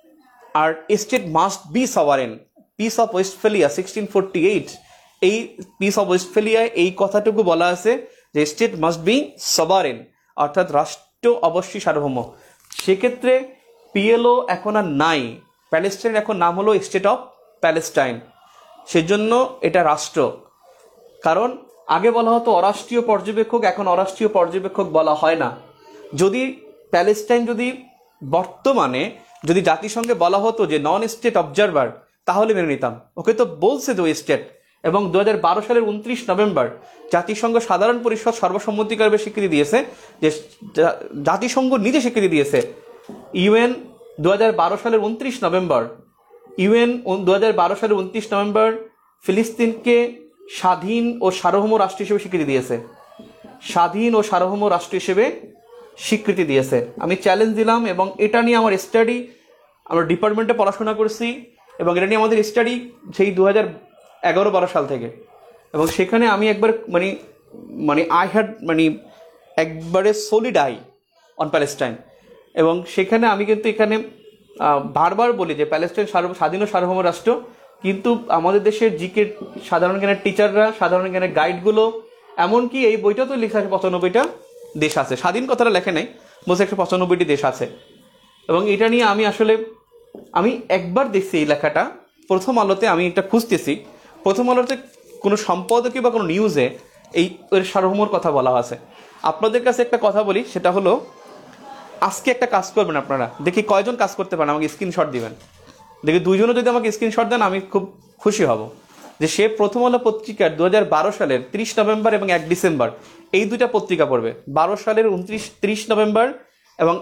আর state must be sovereign. Peace of Westphalia sixteen forty eight, এই পিস অফ ওয়েস্টফেলিয়ায় এই কথাটুকু বলা আছে যে স্টেট মাস্ট বি সভারেন, অর্থাৎ রাষ্ট্র অবশ্যই সার্বভৌম। সেক্ষেত্রে পিএলও এখন আর নাই, প্যালেস্টাইন এখন নাম হলো স্টেট অফ প্যালেস্টাইন, সেজন্য এটা রাষ্ট্র। কারণ আগে বলা হতো অরাষ্ট্রীয় পর্যবেক্ষক, এখন অরাষ্ট্রীয় পর্যবেক্ষক বলা হয় না। যদি প্যালেস্টাইন যদি বর্তমানে যদি জাতিসংঘে বলা হতো যে নন স্টেট অবজারভার, তাহলে মেনে নিতাম। ওকে তো বলছে যে স্টেট। এবং দু হাজার বারো সালের উনত্রিশ নভেম্বর জাতিসংঘ সাধারণ পরিষদ সর্বসম্মতিক্রমে স্বীকৃতি দিয়েছে, যে জাতিসংঘ নিজে স্বীকৃতি দিয়েছে। ইউএন দু হাজার বারো সালের উনত্রিশ নভেম্বর ইউএন দু হাজার বারো সালের উনত্রিশ নভেম্বর ফিলিস্তিনকে স্বাধীন ও সার্বভৌম রাষ্ট্র হিসেবে স্বীকৃতি দিয়েছে, স্বাধীন ও সার্বভৌম রাষ্ট্র হিসেবে স্বীকৃতি দিয়েছে। আমি চ্যালেঞ্জ দিলাম, এবং এটা নিয়ে আমার স্টাডি, আমরা ডিপার্টমেন্টে পড়াশোনা করছি, এবং এটা নিয়ে আমাদের স্টাডি সেই দু হাজার এগারো বারো সাল থেকে। এবং সেখানে আমি একবার মানে মানে আই হ্যাড মানে একবারে সলিড আই অন প্যালেস্টাইন। এবং সেখানে আমি কিন্তু এখানে বারবার বলি যে প্যালেস্টাইন সার্ব স্বাধীন ও সার্বভৌম রাষ্ট্র, কিন্তু আমাদের দেশের জিকে সাধারণ জ্ঞানের টিচাররা, সাধারণ জ্ঞানের গাইডগুলো, এমনকি এই বইটা তো লেখা আছে পঁচানব্বইটা দেশ আছে, স্বাধীন কথাটা লেখে নাই, বলছে একশো পঁচানব্বইটি দেশ আছে। এবং এটা নিয়ে আমি আসলে আমি একবার দেখছি এই লেখাটা প্রথম আলোতে, আমি এটা খুঁজতেছি, প্রথম আলোতে কোনো সম্পাদকে বা কোনো নিউজে এই এর সার্বভৌমর কথা বলা আছে। আপনাদের কাছে একটা কথা বলি, সেটা হলো আজকে একটা কাজ করবেন আপনারা, দেখি কয়জন কাজ করতে পারেন, আমাকে স্ক্রিনশট দিবেন। দেখি দুইজনও যদি আমাকে স্ক্রিনশট দেন আমি খুব খুশি হব। যে সে প্রথম আলো পত্রিকার দু হাজার বারো সালের ত্রিশ নভেম্বর এবং এক ডিসেম্বর এই দুইটা পত্রিকা পড়বে, বারো সালের উনত্রিশ ত্রিশ নভেম্বর এবং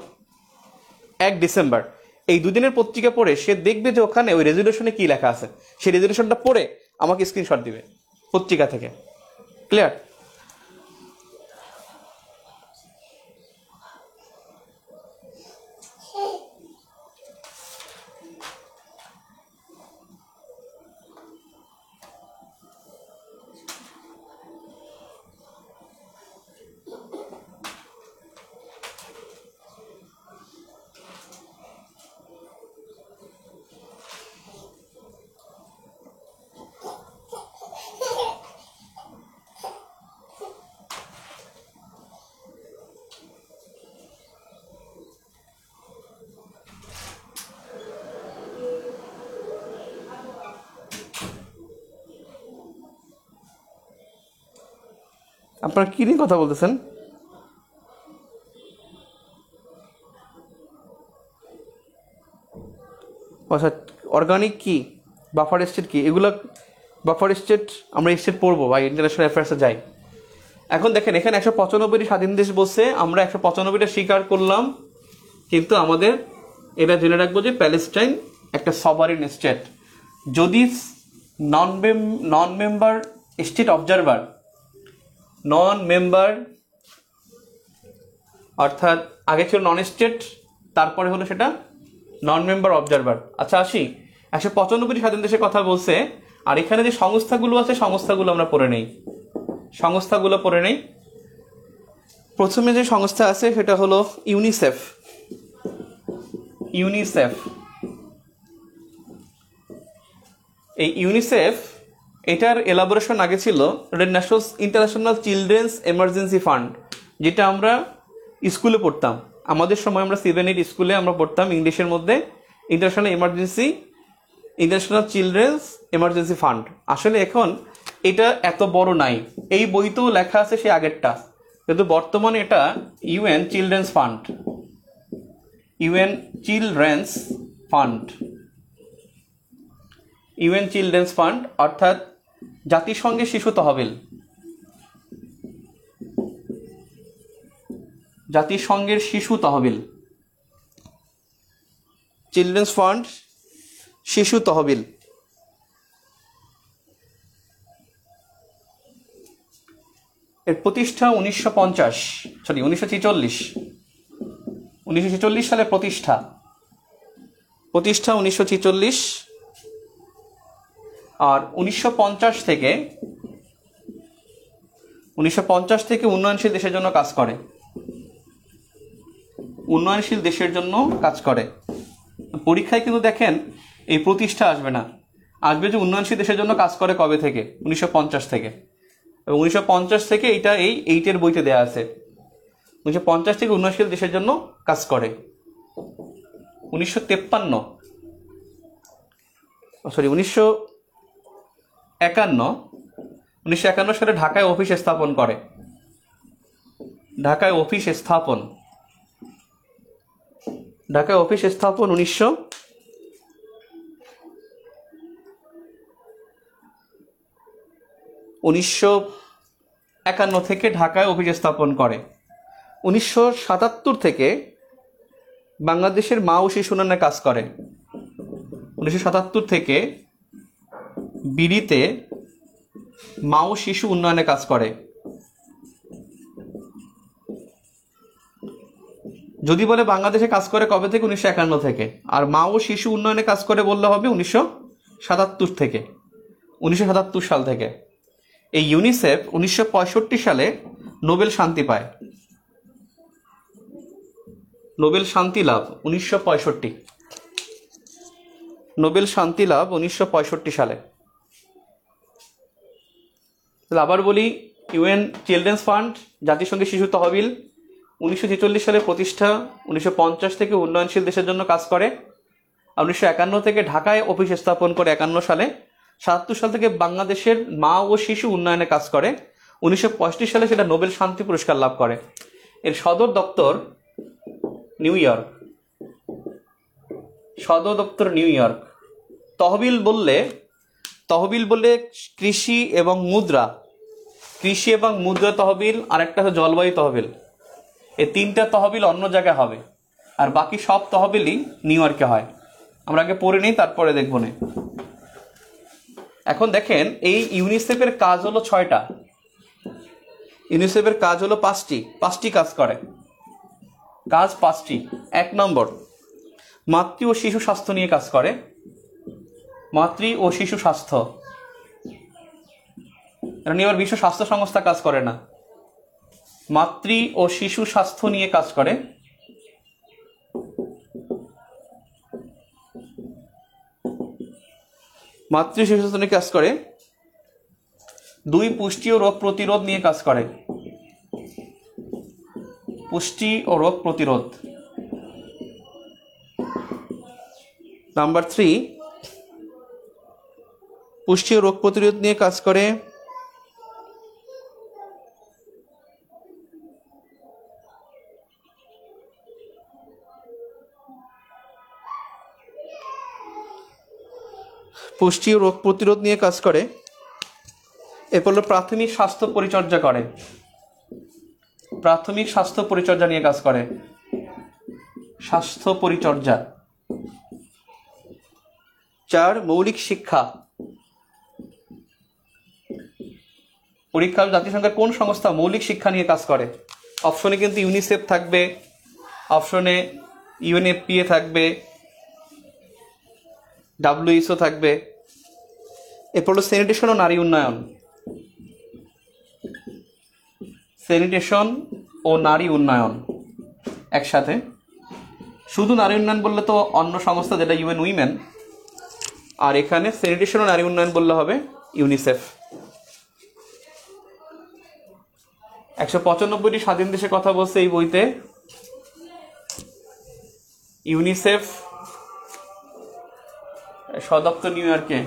এক ডিসেম্বর এই দুদিনের পত্রিকা পড়ে সে দেখবে যে ওখানে ওই রেজুলেশনে কি লেখা আছে, সেই রেজুলেশনটা পড়ে আমাকে স্ক্রিনশট দিবে পত্রিকা থেকে। ক্লিয়ার? আপনারা কি নিয়ে কথা বলতেছেন? আচ্ছা, অর্গানিক কি, বাফার স্টেট কি, এগুলো বাফার স্টেট আমরা স্টেট পড়বো বা ইন্টারন্যাশনাল অ্যাফেয়ার্সে যাই। এখন দেখেন এখানে একশো পঁচানব্বইটি স্বাধীন দেশ বলছে, আমরা একশো পঁচানব্বইটা স্বীকার করলাম, কিন্তু আমাদের এটা জেনে রাখবো যে প্যালেস্টাইন একটা সভারেন স্টেট। যদি non non member state observer, non member অর্থাৎ আগে ছিল নন স্টেট, তারপরে হলো সেটা নন মেম্বার অবজারভার। আচ্ছা আসি, একশো পঁচানব্বইটি স্বাধীন দেশের কথা বলছে, আর এখানে যে সংস্থাগুলো আছে সংস্থাগুলো আমরা পড়ে নেই, সংস্থাগুলো পড়ে নেই। প্রথমে যে সংস্থা আছে সেটা হলো ইউনিসেফ। ইউনিসেফ এই ইউনিসেফ এটার এলাবোরেশন আগে ছিল national international children's emergency fund, যেটা আমরা স্কুলে পড়তাম, আমাদের সময় আমরা সেভেন এইট স্কুলে আমরা পড়তাম ইংলিশের মধ্যে international emergency international children's emergency fund. আসলে এখন এটা এত বড় নাই, এই বইতেও লেখা আছে সে আগেরটা, কিন্তু বর্তমানে এটা UN children's fund, UN children's fund, UN children's fund অর্থাৎ জাতিসংঘের শিশু তহবিল, জাতিসংঘের শিশু তহবিল, চিলড্রেন্স ফান্ড, শিশু তহবিল। এর প্রতিষ্ঠা উনিশশো পঞ্চাশ সরি উনিশশো ছেচল্লিশ উনিশশো ছেচল্লিশ সালে প্রতিষ্ঠা, প্রতিষ্ঠা উনিশশো ছেচল্লিশ। আর উনিশশো পঞ্চাশ থেকে উনিশশো পঞ্চাশ থেকে উন্নয়নশীল দেশের জন্য কাজ করে, উন্নয়নশীল দেশের জন্য কাজ করে। পরীক্ষায় কিন্তু দেখেন এই প্রতিষ্ঠা আসবে না, আসবে যে উন্নয়নশীল দেশের জন্য কাজ করে কবে থেকে, উনিশশো পঞ্চাশ থেকে। এবং উনিশশো পঞ্চাশ থেকে এইটা এই এইটের বইতে দেয়া আছে, উনিশশো পঞ্চাশ থেকে উন্নয়নশীল দেশের জন্য কাজ করে। উনিশশো তেপ্পান্ন সরি উনিশশো একান্ন উনিশশো একান্ন সালে ঢাকায় অফিস স্থাপন করে, ঢাকায় অফিস স্থাপন ঢাকায় অফিস স্থাপন উনিশশো উনিশশো একান্ন থেকে ঢাকায় অফিস স্থাপন করে। উনিশশো সাতাত্তর থেকে বাংলাদেশের মা ও শিশু উন্নয়নে কাজ করে, উনিশশো সাতাত্তর থেকে বিডিতে মা ও শিশু উন্নয়নে কাজ করে। যদি বলে বাংলাদেশে কাজ করে কবে থেকে, উনিশশো একান্ন থেকে, আর মা ও শিশু উন্নয়নে কাজ করে বললে হবে উনিশশো সাতাত্তর থেকে, উনিশশো সাতাত্তর সাল থেকে। এই ইউনিসেফ উনিশশো পঁয়ষট্টি সালে নোবেল শান্তি পায়, নোবেল শান্তি লাভ উনিশশো পঁয়ষট্টি নোবেল শান্তি লাভ উনিশশো পঁয়ষট্টি সালে। আবার বলি, ইউএন চিলড্রেন্স ফান্ড, জাতিসংঘের শিশু তহবিল, উনিশশো ছেচল্লিশ সালে প্রতিষ্ঠা, উনিশশো পঞ্চাশ থেকে উন্নয়নশীল দেশের জন্য কাজ করে, আর উনিশশো একান্ন থেকে ঢাকায় অফিস স্থাপন করে একান্ন সালে, সাতাত্তর সাল থেকে বাংলাদেশের মা ও শিশু উন্নয়নে কাজ করে, উনিশশো পঁয়ষট্টি সালে সেটা নোবেল শান্তি পুরস্কার লাভ করে। এর সদর দপ্তর নিউ ইয়র্ক, সদর দপ্তর নিউ ইয়র্ক। তহবিল বললে তহবিল বললে কৃষি এবং মুদ্রা, কৃষি এবং মুদ্রা তহবিল, আর একটা হচ্ছে জলবায়ু তহবিল। এই তিনটা তহবিল অন্য জায়গায় হবে, আর বাকি সব তহবিলই নিউ ইয়র্কে হয়। আমরা আগে পড়ে নিই, তারপরে দেখব না। এখন দেখেন এই ইউনিসেফের কাজ হলো ছয়টা, ইউনিসেফের কাজ হলো পাঁচটি, পাঁচটি কাজ করে, কাজ পাঁচটি। এক নম্বর, মাতৃ ও শিশু স্বাস্থ্য নিয়ে কাজ করে, মাতৃ ও শিশু স্বাস্থ্য। এটা নিয়ে আবার বিশ্ব স্বাস্থ্য সংস্থা কাজ করে না, মাতৃ ও শিশু স্বাস্থ্য নিয়ে কাজ করে। মাতৃ শিশু স্বাস্থ্য নিয়ে কাজ করে। দুই, পুষ্টি ও রোগ প্রতিরোধ নিয়ে কাজ করে, পুষ্টি ও রোগ প্রতিরোধ। নাম্বার থ্রি, পুষ্টি ও রোগ প্রতিরোধ নিয়ে কাজ করে। পুষ্টি ও রোগ প্রতিরোধ নিয়ে কাজ করে। এরপর হলো প্রাথমিক স্বাস্থ্য পরিচর্যা করে, প্রাথমিক স্বাস্থ্য পরিচর্যা নিয়ে কাজ করে, স্বাস্থ্য পরিচর্যা। চার, মৌলিক শিক্ষা। পরীক্ষা জাতিসংঘের কোন সংস্থা মৌলিক শিক্ষা নিয়ে কাজ করে? অপশনে কিন্তু ইউনিসেফ থাকবে, অপশনে ইউএনএফপিএ থাকবে, ডাব্লিউএইচও থাকবে। এরপর হলো স্যানিটেশন ও নারী উন্নয়ন, স্যানিটেশন ও নারী উন্নয়ন একসাথে। শুধু নারী উন্নয়ন বললে তো অন্য সংস্থা, যেটা ইউএন উইমেন, আর এখানে স্যানিটেশন ও নারী উন্নয়ন বললে হবে ইউনিসেফ। একশো পঁচানব্বইটি স্বাধীন দেশের কথা বলছে এই বইতে। ইউনিসেফ সদপ্তর নিউ ইয়র্কে।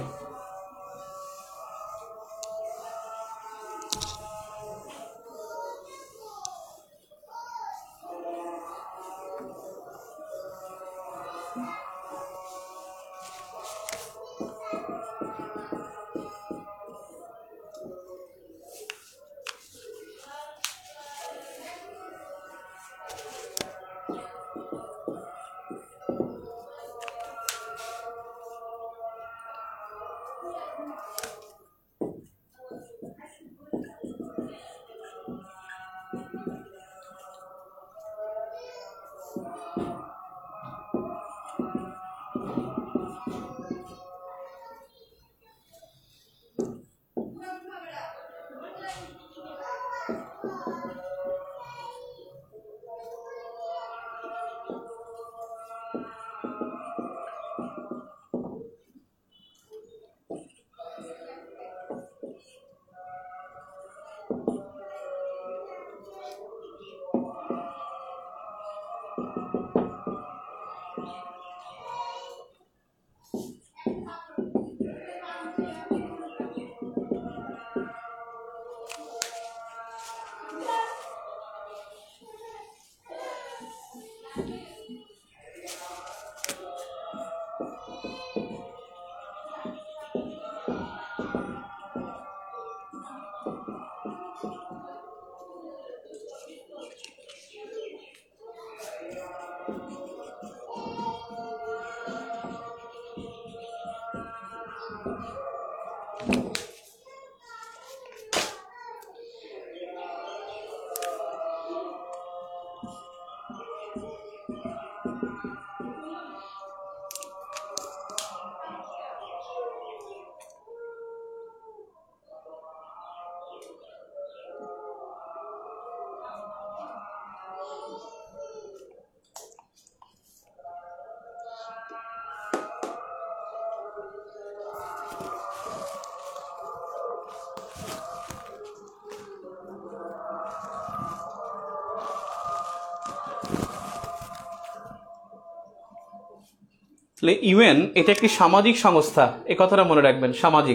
ইউএন এটা একটি সামাজিক সংস্থা, এ কথাটা মনে রাখবেন, সামাজিক।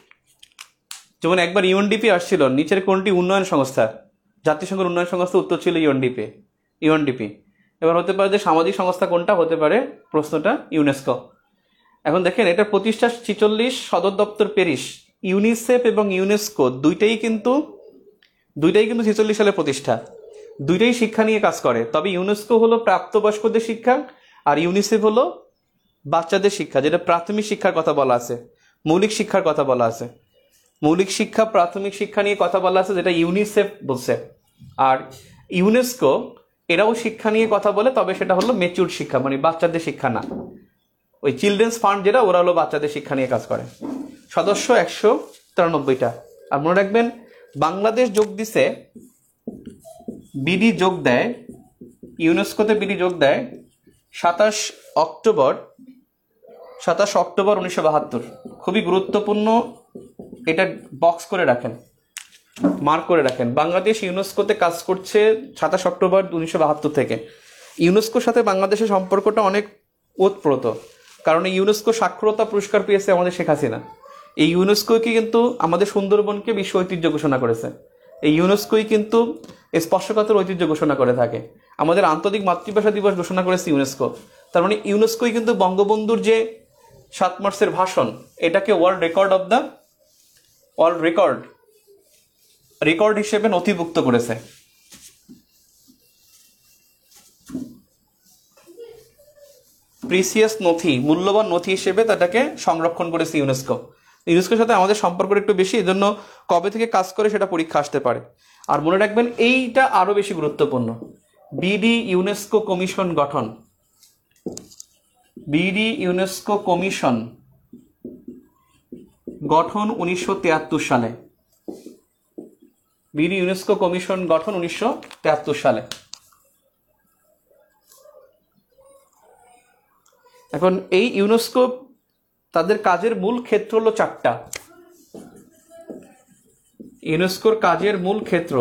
যেমন একবার ইউএনডিপি আসছিল, নিচের কোনটি উন্নয়ন সংস্থা? জাতিসংঘের উন্নয়ন সংস্থা, উত্তর ছিল ইউএনডিপি, ইউএনডিপি। এবার হতে পারে যে সামাজিক সংস্থা কোনটা হতে পারে, প্রশ্নটা ইউনেস্কো। এখন দেখেন, এটা প্রতিষ্ঠা ছিচল্লিশ, সদর দপ্তর প্যারিস। ইউনিসেফ এবং ইউনেস্কো দুইটাই কিন্তু দুইটাই কিন্তু ছিচল্লিশ সালে প্রতিষ্ঠা, দুইটাই শিক্ষা নিয়ে কাজ করে। তবে ইউনেস্কো হলো প্রাপ্তবয়স্কদের শিক্ষা, আর ইউনিসেফ হলো বাচ্চাদের শিক্ষা, যেটা প্রাথমিক শিক্ষার কথা বলা আছে, মৌলিক শিক্ষার কথা বলা আছে। মৌলিক শিক্ষা, প্রাথমিক শিক্ষা নিয়ে কথা বলা আছে, যেটা ইউনিসেফ বলছে। আর ইউনেস্কো এরাও শিক্ষা নিয়ে কথা বলে, তবে সেটা হলো ম্যাচিউর শিক্ষা, মানে বাচ্চাদের শিক্ষা না। ওই চিলড্রেন্স ফান্ড যেটা, ওরা হলো বাচ্চাদের শিক্ষা নিয়ে কাজ করে। সদস্য একশো তিরানব্বইটা। আর মনে রাখবেন, বাংলাদেশ যোগ দিছে, বিডি যোগ দেয়, ইউনেস্কোতে বিডি যোগ দেয় সাতাশ অক্টোবর সাতাশ অক্টোবর উনিশশো বাহাত্তর। খুবই গুরুত্বপূর্ণ, এটা বক্স করে রাখেন, মার্ক করে রাখেন। বাংলাদেশ ইউনেস্কোতে কাজ করছে সাতাশ অক্টোবর উনিশশো বাহাত্তর থেকে। ইউনেস্কোর সাথে বাংলাদেশের সম্পর্কটা অনেক ওতপ্রোত, কারণ ইউনেস্কো সাক্ষরতা পুরস্কার পেয়েছে আমাদের শেখ হাসিনা। এই ইউনেস্কোকে কিন্তু আমাদের সুন্দরবনকে বিশ্ব ঐতিহ্য ঘোষণা করেছে। এই ইউনেস্কোই কিন্তু স্পর্শকাতর ঐতিহ্য ঘোষণা করে থাকে। আমাদের আন্তর্জাতিক মাতৃভাষা দিবস ঘোষণা করেছে ইউনেস্কো। তার মানে ইউনেস্কোই কিন্তু বঙ্গবন্ধুর যে সাত মার্চের ভাষণ, এটাকে world record of the world record record হিসেবে নথিভুক্ত করেছে। প্রিসিয়াস নথি, মূল্যবান নথি হিসেবে তাটাকে সংরক্ষণ করেছে ইউনেস্কো। ইউনেস্কোর সাথে আমাদের সম্পর্কটা একটু বেশি, এই জন্য কবে থেকে কাজ করে সেটা পরীক্ষা আসতে পারে। আর মনে রাখবেন এইটা আরো বেশি গুরুত্বপূর্ণ, বিডি ইউনেস্কো কমিশন গঠন। বিডি ইউনেস্কো কমিশন গঠন উনিশশো তেয়াত্তর সালে। বিডি ইউনেস্কো কমিশন গঠন উনিশশো তেয়াত্তর সালে। এখন এই ইউনেস্কো তাদের কাজের মূল ক্ষেত্র হলো চারটা। ইউনেস্কোর কাজের মূল ক্ষেত্র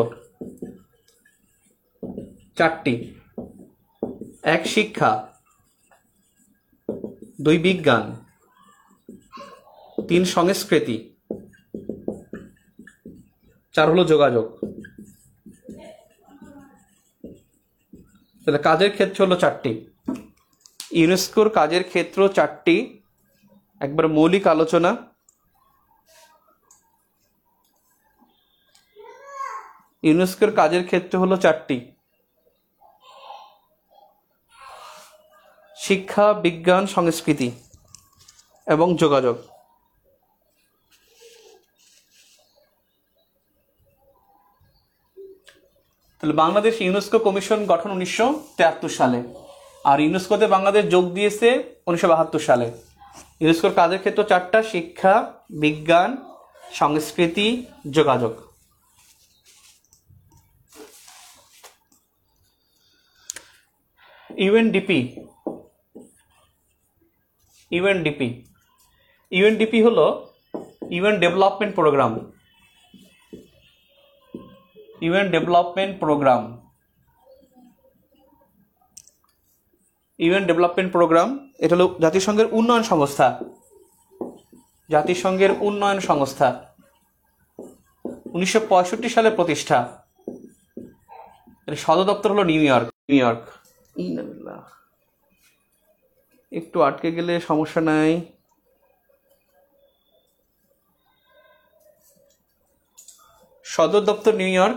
চারটি: এক শিক্ষা, দুই বিজ্ঞান, তিন সংস্কৃতি, চার হলো যোগাযোগ। তাহলে কাজের ক্ষেত্র হলো চারটি। ইউনেস্কোর কাজের ক্ষেত্র চারটি, একবার মৌলিক আলোচনা। ইউনেস্কোর কাজের ক্ষেত্র হলো চারটি: শিক্ষা, বিজ্ঞান, সংস্কৃতি এবং যোগাযোগ। তাহলে বাংলাদেশ ইউনেস্কো কমিশন গঠন উনিশশো তেয়াত্তর সালে, আর ইউনেস্কোতে বাংলাদেশ যোগ দিয়েছে উনিশশো বাহাত্তর সালে। ইউনেস্কোর কাজের ক্ষেত্র চারটা: শিক্ষা, বিজ্ঞান, সংস্কৃতি, যোগাযোগ। ইউএনডিপি ইউএনডিপি ইউএনডিপি হলো UN development programme. UN development programme UN development programme এটা হলো জাতিসংঘের উন্নয়ন সংস্থা। জাতিসংঘের উন্নয়ন সংস্থা উনিশশো পঁয়ষট্টি সালে প্রতিষ্ঠা। এর সদর দপ্তর হলো নিউ ইয়র্ক। নিউ ইয়র্ক একটু আটকে গেলে সমস্যা নাই। সদর দপ্তর নিউ ইয়র্ক।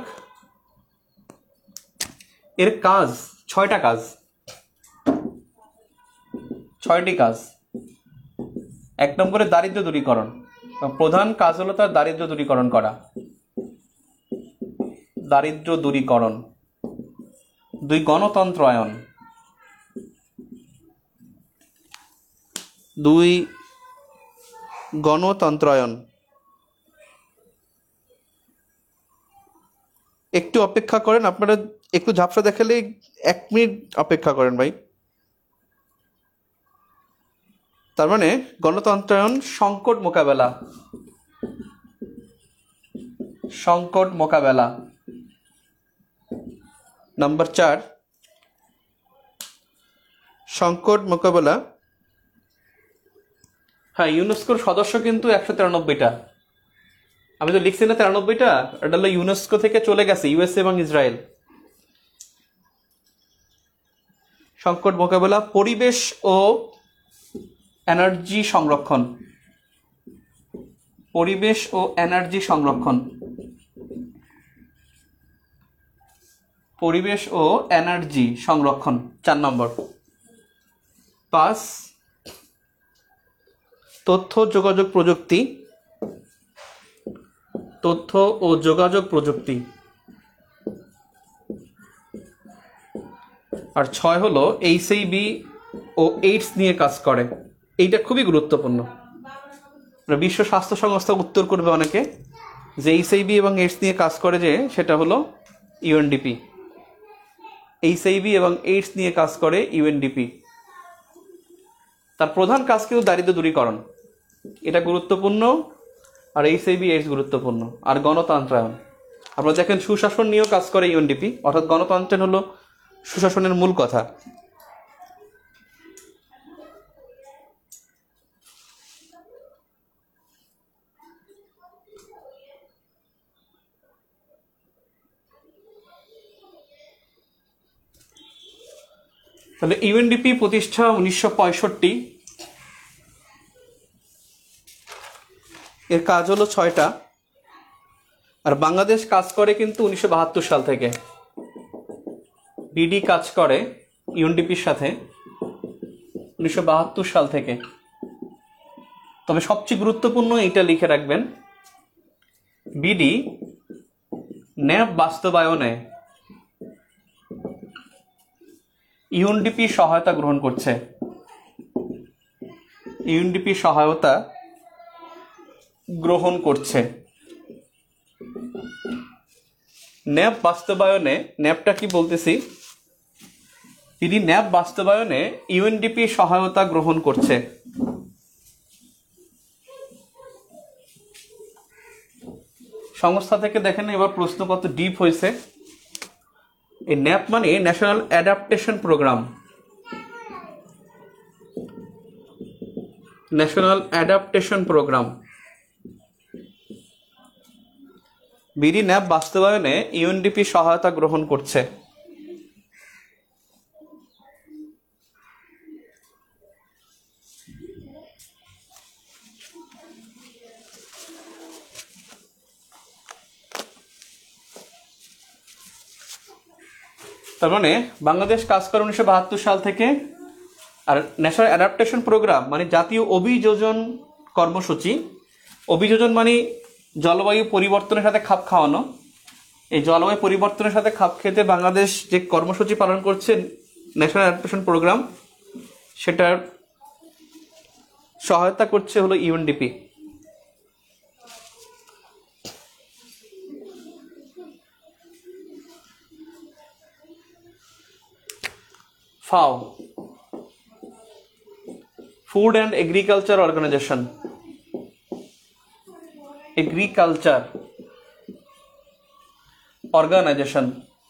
এর কাজ ছয়টা কাজ, ছয়টি কাজ। এক নম্বরে দারিদ্র দূরীকরণ, প্রধান কাজ হলো তার দারিদ্র দূরীকরণ করা। দারিদ্র দূরীকরণ। দুই, গণতন্ত্রায়ন। দুই, গণতন্ত্রায়ন। একটু অপেক্ষা করেন, আপনারা একটু ঝাপসা দেখালে এক মিনিট অপেক্ষা করেন ভাই। তার মানে গণতন্ত্রায়ন, সংকট মোকাবেলা। সংকট মোকাবেলা। নাম্বার চার, সংকট মোকাবেলা। হ্যাঁ, ইউনেস্কোর সদস্য কিন্তু একশো তিরানব্বইটা। আমি তো লিখছি না তিরানব্বইটা, এটা হলো ইউনেস্কো থেকে চলে গেছে ইউএসএ এবং ইসরায়েল। সংকট মোকাবেলা। পরিবেশ ও এনার্জি সংরক্ষণ। পরিবেশ ও এনার্জি সংরক্ষণ। পরিবেশ ও এনার্জি সংরক্ষণ চার নম্বর। পাঁচ, তথ্য যোগাযোগ প্রযুক্তি। তথ্য ও যোগাযোগ প্রযুক্তি। আর ছয় হলো এইচআইভি ও এইডস নিয়ে কাজ করে। এইটা খুবই গুরুত্বপূর্ণ। বিশ্ব স্বাস্থ্য সংস্থা উত্তর করবে অনেকে যে এইচআইভি এবং এইডস নিয়ে কাজ করে, যে সেটা হলো ইউএনডিপি। এইচআইভি এবং এইডস নিয়ে কাজ করে ইউএনডিপি। তার প্রধান কাজ কিন্তু দারিদ্র দূরীকরণ, এটা গুরুত্বপূর্ণ। আর এইচআইভি এইডস গুরুত্বপূর্ণ। আর গণতন্ত্রায়ন, আপনারা দেখেন সুশাসন নিয়েও কাজ করে ইউএনডিপি, অর্থাৎ গণতন্ত্রায়ন হলো সুশাসনের মূল কথা। তাহলে ইউএনডিপি প্রতিষ্ঠা উনিশশো পঁয়ষট্টি। এর কাজ হলো ছয়টা, আর বাংলাদেশ কাজ করে কিন্তু উনিশশো বাহাত্তর সাল থেকে। বিডি কাজ করে ইউএনডিপির সাথে উনিশশো বাহাত্তর সাল থেকে। তবে সবচেয়ে গুরুত্বপূর্ণ এটা লিখে রাখবেন, বিডি ন্যাপ বাস্তবায়নে ইউএনডিপি সহায়তা গ্রহণ করছে। ইউএনডিপি সহায়তা গ্রহণ করছে। ন্যাপ বাস্তবায়নে, ন্যাপটা কি বলতেছি, তিনি ন্যাপ বাস্তবায়নে ইউএনডিপি সহায়তা গ্রহণ করছে। সংস্থা থেকে দেখেন এবার প্রশ্ন কত ডিপ হয়েছে। এই ন্যাপ মানে national adaptation programme. National adaptation programme. BD NAP বাস্তবায়নে ইউএনডিপি সহায়তা গ্রহণ করছে। তার মানে বাংলাদেশ কাজ করে উনিশশো বাহাত্তর সাল থেকে। আর ন্যাশনাল অ্যাডাপ্টেশন প্রোগ্রাম মানে জাতীয় অভিযোজন কর্মসূচি। অভিযোজন মানে জলবায়ু পরিবর্তনের সাথে খাপ খাওয়ানো। এই জলবায়ু পরিবর্তনের সাথে খাপ খেতে বাংলাদেশ যে কর্মসূচি পালন করছে ন্যাশনাল অ্যাডাপ্টেশন প্রোগ্রাম, সেটার সহায়তা করছে হলো UNDP. FAO, food and agriculture organisation. Agriculture organisation,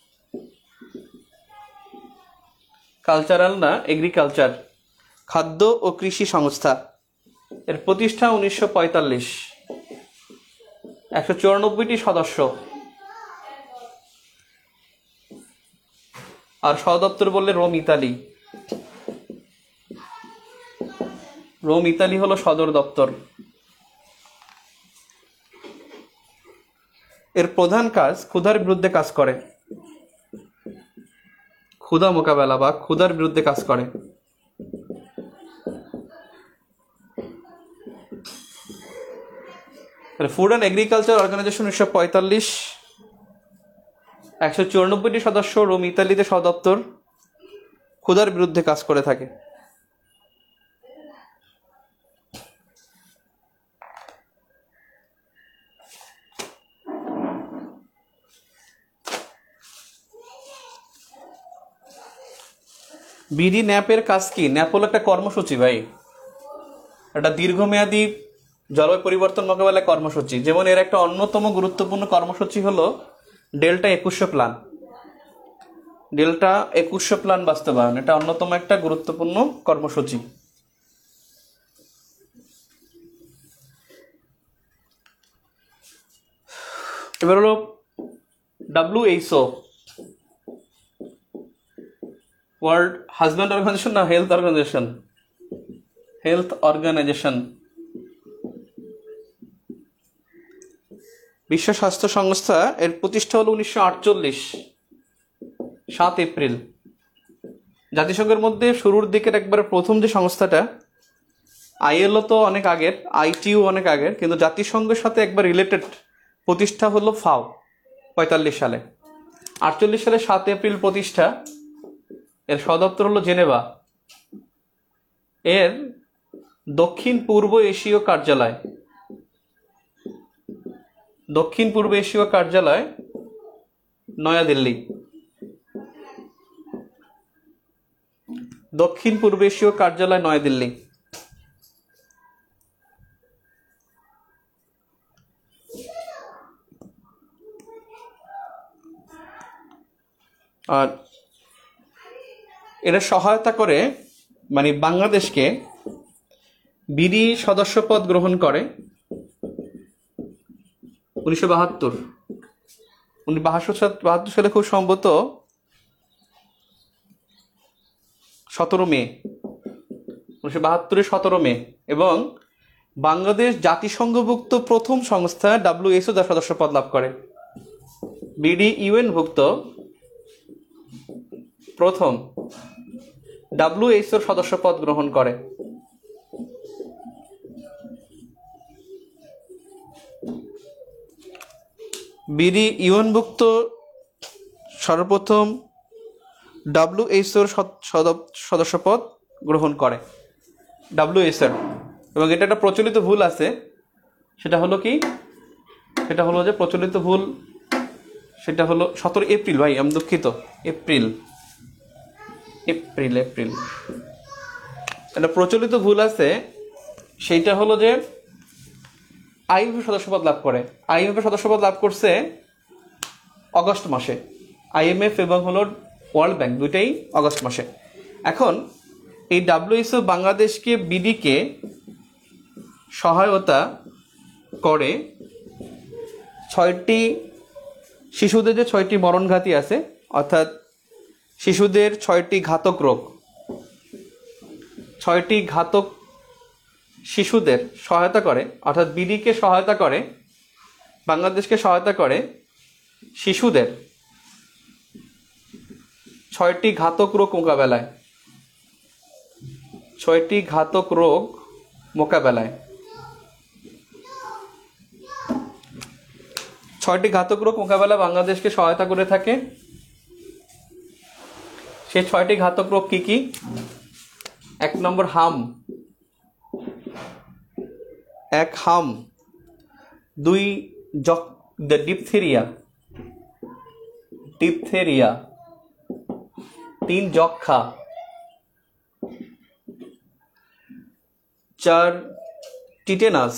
cultural না, এগ্রিকালচার, খাদ্য ও কৃষি সংস্থা। এর প্রতিষ্ঠা উনিশশো পঁয়তাল্লিশ। একশো চুরানব্বইটি সদস্য। আর সদপ্তর বললে রোম, ইতালি। রোম, ইতালি হলো সদর দপ্তর। এর প্রধান কাজ ক্ষুধার বিরুদ্ধে কাজ করে। ক্ষুধা মোকাবেলা বা ক্ষুধার বিরুদ্ধে কাজ করে। ফুড অ্যান্ড এগ্রিকালচার অর্গানাইজেশন উনিশশো পঁয়তাল্লিশ। একশো চুরানব্বইটি সদস্য, রোম, ইতালিতে সদপ্তর, ক্ষুধার বিরুদ্ধে কাজ করে থাকে। বিডি ন্যাপের কাজ কি? ন্যাপ হলো একটা কর্মসূচি ভাই, একটা দীর্ঘমেয়াদী জলবায়ু পরিবর্তন মোকাবেলায় কর্মসূচি। যেমন এর একটা অন্যতম গুরুত্বপূর্ণ কর্মসূচি হলো ডেল্টা একুশশো প্ল্যান। ডেল্টা একুশশো প্ল্যান বাস্তবায়ন, এটা অন্যতম একটা গুরুত্বপূর্ণ কর্মসূচি। এবার হলো ডাব্লিউএইচও, ওয়ার্ল্ড হাজব্যান্ড অর্গানাইজেশন না হেলথ অর্গানাইজেশন? Health organisation. বিশ্ব স্বাস্থ্য সংস্থা, এর প্রতিষ্ঠা হলো উনিশশো আটচল্লিশ সাত এপ্রিল। জাতিসংঘের মধ্যে শুরুর দিকের একবারে প্রথম যে সংস্থাটা, আইএলও তো অনেক আগের, আইটিইউ অনেক আগের, কিন্তু জাতিসংঘের সাথে একবার রিলেটেড প্রতিষ্ঠা হলো ফাও পঁয়তাল্লিশ সালে। আটচল্লিশ সালে সাত এপ্রিল প্রতিষ্ঠা। এর সদপ্তর হলো জেনেভা। এর দক্ষিণ পূর্ব এশীয় কার্যালয়, দক্ষিণ পূর্ব এশীয় কার্যালয় নয়াদিল্লি। দক্ষিণ পূর্ব এশীয় কার্যালয় নয়াদিল্লি। আর এরা সহায়তা করে, মানে বাংলাদেশকে বিডি সদস্যপদ গ্রহণ করে উনিশশো বাহাত্তর উনি বাহাত্তর বাহাত্তর সালে খুব সম্ভবত সতেরো মে উনিশশো বাহাত্তরের সতেরো মে। এবং বাংলাদেশ জাতিসংঘভুক্ত প্রথম সংস্থা ডাব্লিউএইচও যার সদস্য পদ লাভ করে। বিডি ইউএন ভুক্ত প্রথম ডাব্লিউএইচওর সদস্য পদ গ্রহণ করে। বিডি ইউএনভুক্ত সর্বপ্রথম ডাব্লিউএইচওর সদস্য পদ গ্রহণ করে ডাব্লিউএইচওর। এবং এটা একটা প্রচলিত ভুল আছে, সেটা হলো কি, সেটা হলো যে প্রচলিত ভুল সেটা হলো সতেরো এপ্রিল, ভাই আমি দুঃখিত, এপ্রিল এপ্রিল এপ্রিল একটা প্রচলিত ভুল আছে, সেইটা হলো যে আইএমএফ সদস্যপদ লাভ করে। আইএমএফ সদস্যপদ লাভ করছে অগস্ট মাসে, আইএমএফ এবং হলো ওয়ার্ল্ড ব্যাংক দুইটাই অগস্ট মাসে। এখন এই ডাব্লিউএইচও বাংলাদেশকে বিডিকে সহায়তা করে ছয়টি শিশুদের যে ছয়টি মরণঘাতী আছে, অর্থাৎ শিশুদের ছয়টি ঘাতক রোগ, ছয়টি ঘাতক শিশুদের সহায়তা করে, অর্থাৎ বিডিকে সহায়তা করে, বাংলাদেশকে সহায়তা করে শিশুদের ছয়টি ঘাতক রোগ মোকাবেলায়, ছয়টি ঘাতক রোগ মোকাবেলায় ছয়টি ঘাতক রোগ মোকাবেলা বাংলাদেশকে সহায়তা করে থাকে। সেই ছয়টি ঘাতক রোগ কি কি? এক নম্বর হাম, এক হাম, দুই ডিপথেরিয়া, ডিপথেরিয়া, তিন যক্ষা, চার টিটেনাস,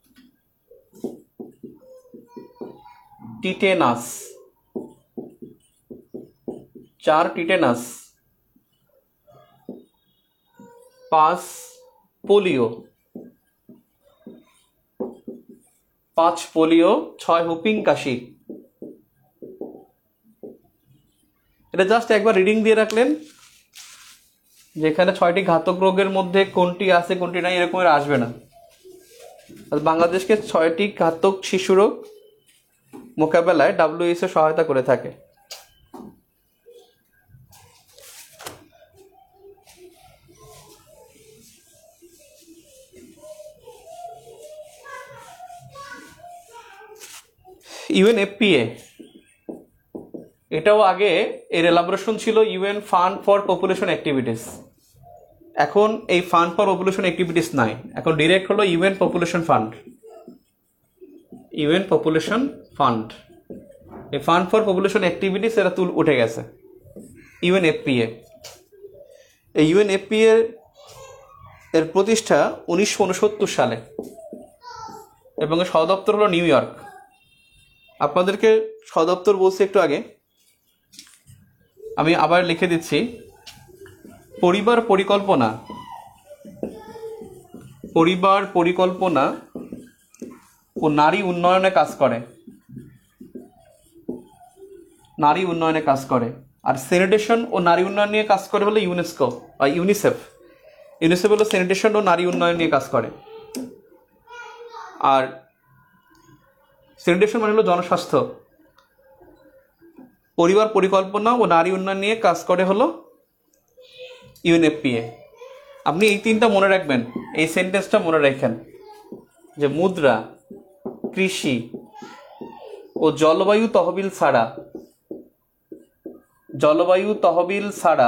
টিটেনাস, চার টিটেনাস, পাঁচ পোলিও, পাঁচ পোলিও, ছয় হুপিং কাশি। এটা জাস্ট একবার রিডিং দিয়ে রাখলেন, যেখানে ছয়টি ঘাতক রোগের মধ্যে কোনটি আছে কোনটি নাই এরকমের আসবে না। বাংলাদেশকে ছয়টি ঘাতক শিশু রোগ মোকাবেলায় ডাব্লিউএইচও সহায়তা করে থাকে। ইউএনএফপিএ, এটাও আগে এর এলাবোরেশন ছিল UN fund for population activities. এখন এই ফান্ড ফর পপুলেশন অ্যাক্টিভিটিস নাই, এখন ডিরেক্ট হলো UN population fund, UN population fund. এই ফান্ড ফর পপুলেশন অ্যাক্টিভিটিস এরা তুল উঠে গেছে। ইউএনএফপিএ, এই ইউএনএফপিএ এর প্রতিষ্ঠা উনিশশো উনসত্তর সালে এবং এর সদপ্তর হলো নিউ ইয়র্ক। আপনাদেরকে সদপ্তর বলছি একটু আগে, আমি আবার লিখে দিচ্ছি। পরিবার পরিকল্পনা, পরিবার পরিকল্পনা ও নারী উন্নয়নে কাজ করে, নারী উন্নয়নে কাজ করে। আর স্যানিটেশন ও নারী উন্নয়ন নিয়ে কাজ করে হলো ইউনেস্কো বা ইউনিসেফ। ইউনিসেফ হলো স্যানিটেশন ও নারী উন্নয়ন নিয়ে কাজ করে। আর স্যানিটেশন মানে হলো জনস্বাস্থ্য, পরিবার পরিকল্পনা ও নারী উন্নয়ন নিয়ে কাজ করে হলো ইউএনএফপিএ। আপনি এই তিনটা মনে রাখবেন, এই সেন্টেন্সটা মনে রাখেন যে মুদ্রা, কৃষি ও জলবায়ু তহবিল ছাড়া, জলবায়ু তহবিল ছাড়া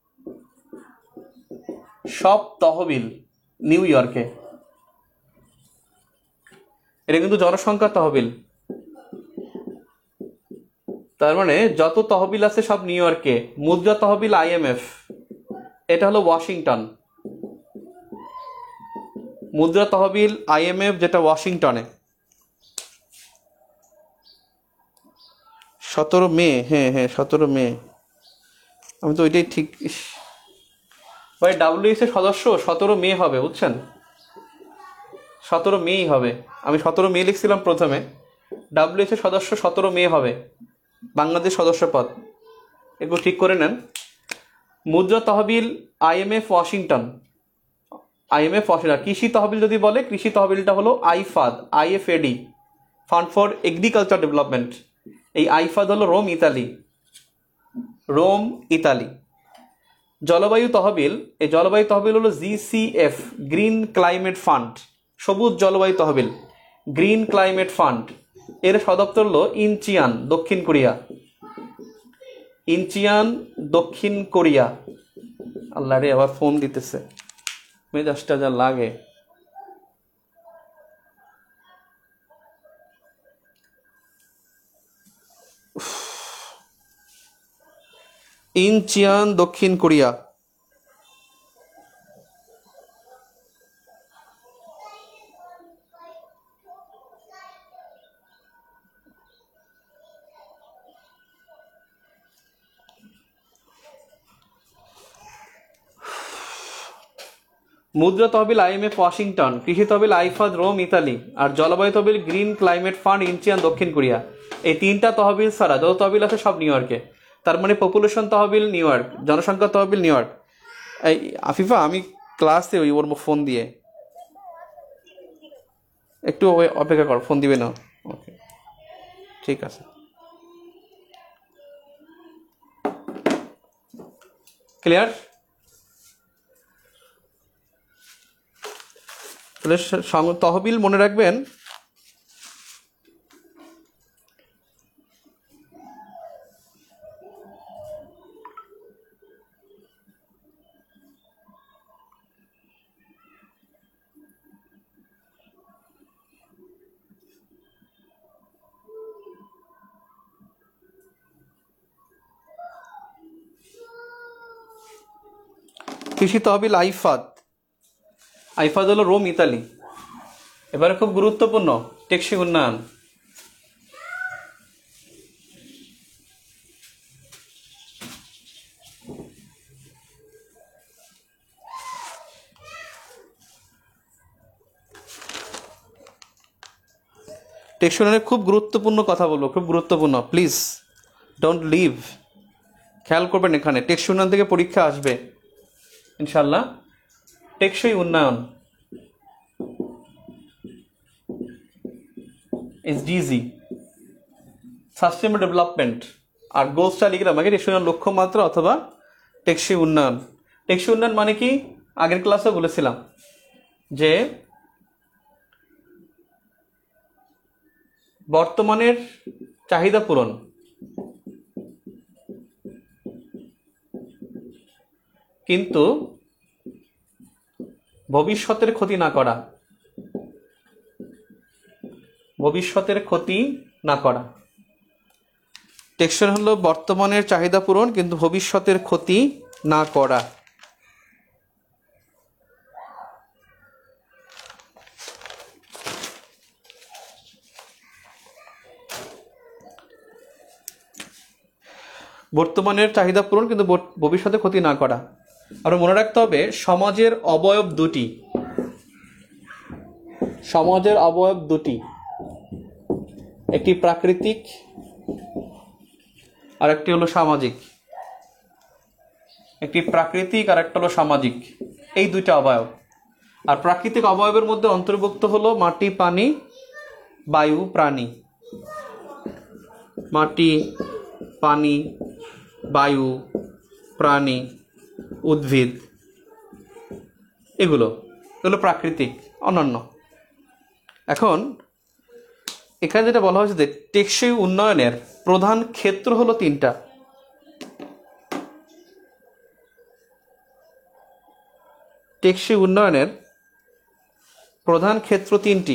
সব তহবিল নিউ ইয়র্কে। এটা কিন্তু জনসংখ্যা তহবিল, তার মানে যত তহবিল আছে সব নিউ ইয়র্কে। মুদ্রা তহবিল আইএমএফ, এটা হলো ওয়াশিংটন। মুদ্রা তহবিল আইএমএফ যেটা ওয়াশিংটনে। সতেরো মে, হ্যাঁ হ্যাঁ সতেরো মে, আমি তো ওইটাই ঠিক। ভাই ডাব্লিউএইচ এর সদস্য সতেরো মে হবে, বুঝছেন, সতেরো মেই হবে। আমি সতেরো মে লিখছিলাম প্রথমে, ডাব্লিউএইচ এর সদস্য সতেরো মে হবে বাংলাদেশ সদস্য পদ, এগুলো ঠিক করে নেন। মুদ্রা তহবিল আইএমএফ ওয়াশিংটন, আইএমএফ অস্ট্রেলিয়া। কৃষি তহবিল যদি বলে, কৃষি তহবিলটা হলো IFAD, IFAD, fund for agriculture development. এই আইফাদ হলো রোম, ইতালি, রোম, ইতালি। জলবায়ু তহবিল, এই জলবায়ু তহবিল হলো জিসিএফ, গ্রিন ক্লাইমেট ফান্ড, সবুজ জলবায়ু তহবিল, গ্রিন ক্লাইমেট ফান্ড। এর সদপ্তর হলো ইনচিয়ান, দক্ষিণ কোরিয়া, ইনচিয়ান, দক্ষিণ কোরিয়া। আল্লাহ রে, আবার ফোন দিতেছে, মেজাজটা যা লাগে। ইনচিয়ান, দক্ষিণ কোরিয়া। মুদ্রা তহবিল আইএমএফ ওয়াশিংটন, কৃষি তহবিল আইফাদ, রোম, ইতালি, আর জলবায়ু তহবিল গ্রিন ক্লাইমেট ফান্ড, ইনচিয়ান, দক্ষিণ কোরিয়া। এই তিনটা তহবিল ছাড়া যত তহবিল আছে সব নিউ ইয়র্কে। তার মানে পপুলেশন তহবিল নিউ ইয়র্ক, জনসংখ্যা তহবিল নিউ ইয়র্ক। এই আফিফা, আমি ক্লাসে ওই ওর ফোন দিয়ে, একটু অপেক্ষা কর, ফোন দিবে না। ওকে, ঠিক আছে, ক্লিয়ার। তাহলে তহবিল মনে রাখবেন, কৃষি তহবিল আইফাদ, আইফাদ হলো রোম, ইতালি। এবারে খুব গুরুত্বপূর্ণ, টেকসই উন্নয়ন। টেকসই উন্নয়নের খুব গুরুত্বপূর্ণ কথা বলবো, খুব গুরুত্বপূর্ণ, প্লিজ ডোন্ট লিভ। খেয়াল করবেন, এখানে টেকসই উন্নয়ন থেকে পরীক্ষা আসবে ইনশাল্লাহ। টেকসই উন্নয়ন, এসডিজি, সাস্টেনেবল ডেভেলপমেন্ট, আর গোলসটা লিখলাম আগে, টেকসই উন্নয়ন লক্ষ্যমাত্রা অথবা টেকসই উন্নয়ন। টেকসই উন্নয়ন মানে কি, আগের ক্লাসে বলেছিলাম যে বর্তমানের চাহিদা পূরণ, কিন্তু ভবিষ্যতের ক্ষতি না করা, ভবিষ্যতের ক্ষতি না করা। টেকসই হলো বর্তমানের চাহিদা পূরণ কিন্তু ভবিষ্যতের ক্ষতি না করা। বর্তমানের চাহিদা পূরণ কিন্তু ভবিষ্যতে ক্ষতি না করা। আর মনে রাখতে হবে, সমাজের অবয়ব দুটি, সমাজের অবয়ব দুটি, একটি প্রাকৃতিক আর একটি হলো সামাজিক। একটি প্রাকৃতিক আর একটা হলো সামাজিক, এই দুইটা অবয়ব। আর প্রাকৃতিক অবয়বের মধ্যে অন্তর্ভুক্ত হলো মাটি, পানি, বায়ু, প্রাণী। মাটি, পানি, বায়ু, প্রাণী, উদ্ভিদ, এগুলো এগুলো প্রাকৃতিক, অনন্য। এখন এখানে যেটা বলা হয়েছে যে টেকসই উন্নয়নের প্রধান ক্ষেত্র হলো তিনটা। টেকসই উন্নয়নের প্রধান ক্ষেত্র তিনটি।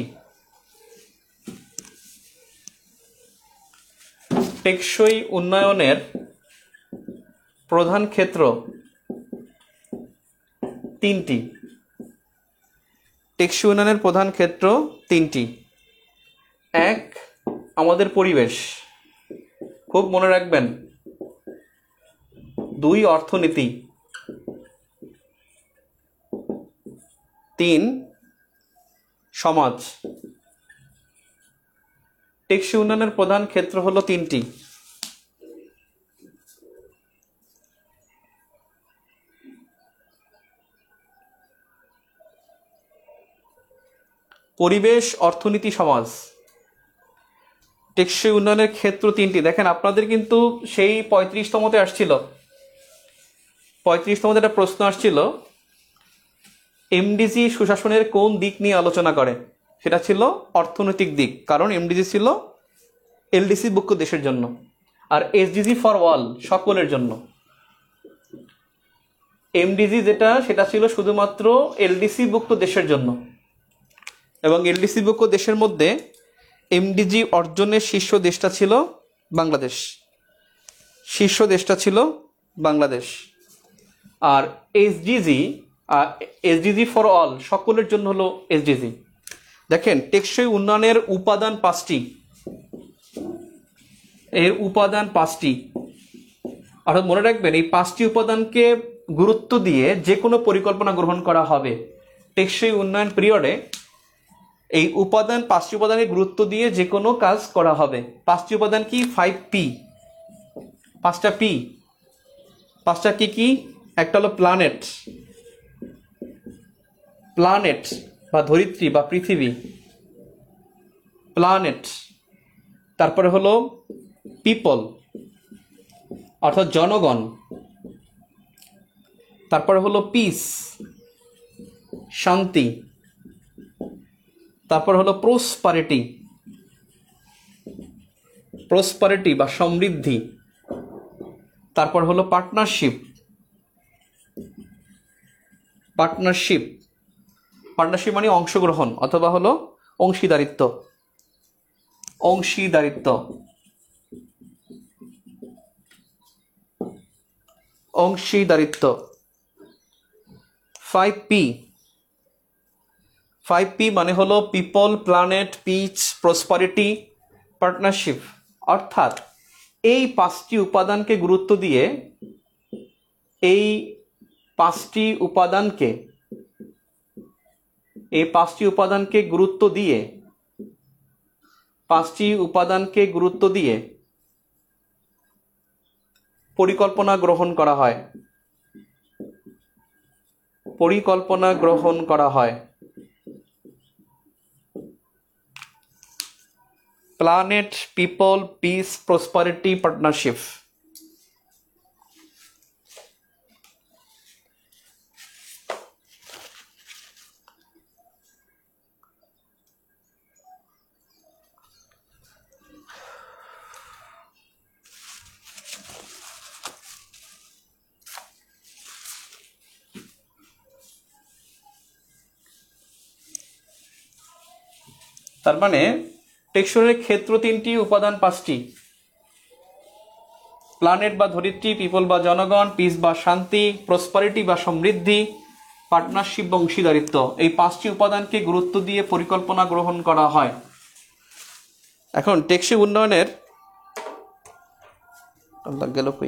টেকসই উন্নয়নের প্রধান ক্ষেত্র তিনটি। টেকসই উন্নয়নের প্রধান ক্ষেত্র তিনটি। এক, আমাদের পরিবেশ, খুব মনে রাখবেন। দুই, অর্থনীতি। তিন, সমাজ। টেকসই উন্নয়নের প্রধান ক্ষেত্র হলো তিনটি। পরিবেশ, অর্থনীতি, সমাজ। টেকসই উন্নয়নের ক্ষেত্র তিনটি। দেখেন আপনাদের কিন্তু সেই পঁয়ত্রিশতমতে আসছিল, পঁয়ত্রিশতমতে একটা প্রশ্ন আসছিল, এমডিজি সুশাসনের কোন দিক নিয়ে আলোচনা করে? সেটা ছিল অর্থনৈতিক দিক, কারণ এমডিজি ছিল এলডিসি ভুক্ত দেশের জন্য, আর এসডিজি ফর অল, সকলের জন্য। এমডিজি যেটা সেটা ছিল শুধুমাত্র এলডিসি ভুক্ত দেশের জন্য, এবং এলডিসি ভুক্ত দেশের মধ্যে এমডিজি অর্জনের শীর্ষ দেশটা ছিল বাংলাদেশ, শীর্ষ দেশটা ছিল বাংলাদেশ। আর এসডিজি, এসডিজি ফর অল, সকলের জন্য হলো এসডিজি। দেখেন টেকসই উন্নয়নের উপাদান পাঁচটি, এর উপাদান পাঁচটি, অর্থাৎ মনে রাখবেন এই পাঁচটি উপাদানকে গুরুত্ব দিয়ে যে কোনো পরিকল্পনা গ্রহণ করা হবে। টেকসই উন্নয়ন পিরিয়ডে এই উপাদান, পাঁচটি উপাদানের গুরুত্ব দিয়ে যে কোনো কাজ করা হবে। পাঁচটি উপাদান কি? ফাইভ পি, পাঁচটা পি। পাঁচটা কি কি? একটা হলো প্ল্যানেট, প্ল্যানেট বা ধরিত্রী বা পৃথিবী, প্ল্যানেট। তারপরে হলো পিপল, অর্থাৎ জনগণ। তারপরে হলো পিস, শান্তি। তারপর হলো প্রসপারিটি, প্রসপারিটি বা সমৃদ্ধি। তারপর হলো পার্টনারশিপ, পার্টনারশিপ, পার্টনারশিপ মানে অংশগ্রহণ অথবা হলো অংশীদারিত্ব, অংশীদারিত্ব, অংশীদারিত্ব। ফাইভ পি, ফাইভ পি মানে হলো people, planet, peace, prosperity, partnership. অর্থাৎ এই পাঁচটি উপাদানকে গুরুত্ব দিয়ে, এই পাঁচটি উপাদানকে এই পাঁচটি উপাদানকে গুরুত্ব দিয়ে পাঁচটি উপাদানকে গুরুত্ব দিয়ে পরিকল্পনা গ্রহণ করা হয়, পরিকল্পনা গ্রহণ করা হয়। Planet, people, peace, prosperity, partnership. তার মানে টেকসই ক্ষেত্র তিনটি, উপাদান পাঁচটি। প্ল্যানেট বা ধরিত্রী, পিপল বা জনগণ, পিস বা শান্তি, প্রসপারিটি বা সমৃদ্ধি, পার্টনারশিপ বা অংশীদারিত্ব। এই পাঁচটি উপাদানকে গুরুত্ব দিয়ে পরিকল্পনা গ্রহণ করা হয়। এখন টেকসই উন্নয়নের গেল কই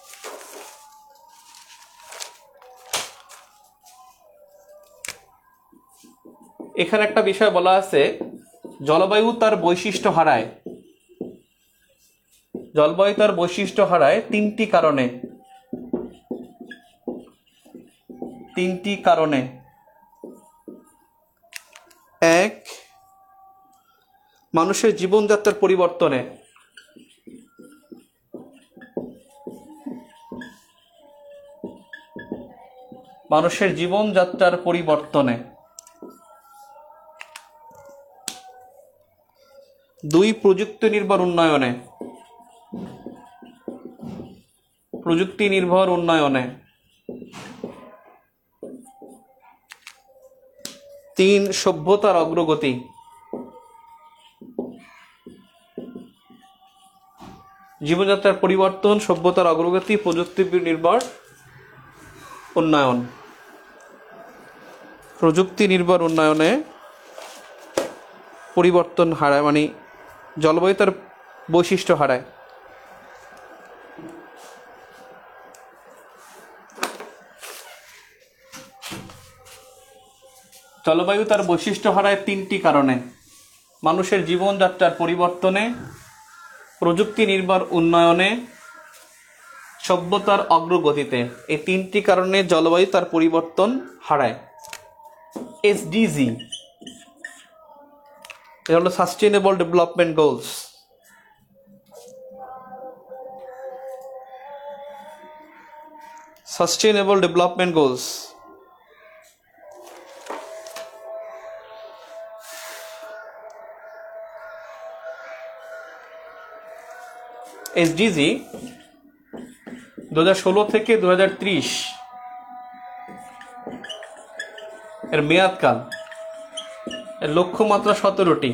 এখানে একটা বিষয় বলা আছে, জলবায়ু তার বৈশিষ্ট্য হারায়। জলবায়ু তার বৈশিষ্ট্য হারায় তিনটি কারণে, তিনটি কারণে। এক, মানুষের জীবনযাত্রার পরিবর্তনে। মানুষের জীবনযাত্রার পরিবর্তনে। দুই, প্রযুক্তি নির্ভর উন্নয়নে। প্রযুক্তি নির্ভর উন্নয়নে। তিন, সভ্যতার অগ্রগতি। জীবনযাত্রার পরিবর্তন, সভ্যতার অগ্রগতি, প্রযুক্তি নির্ভর উন্নয়ন। প্রযুক্তি নির্ভর উন্নয়নে পরিবর্তন হারায়, মানে জলবায়ু তার বৈশিষ্ট্য হারায়। জলবায়ু তার বৈশিষ্ট্য হারায় তিনটি কারণে: মানুষের জীবনযাত্রার পরিবর্তনে, প্রযুক্তি নির্ভর উন্নয়নে, সভ্যতার অগ্রগতিতে। এই তিনটি কারণে জলবায়ু তার পরিবর্তন হারায়। এসডিজি, এটা হলো sustainable development goals. Sustainable development goals SDG দু হাজার ষোলো থেকে দু হাজার ত্রিশ এর মেয়াদকাল, এর লক্ষ্যমাত্রা সতেরোটি।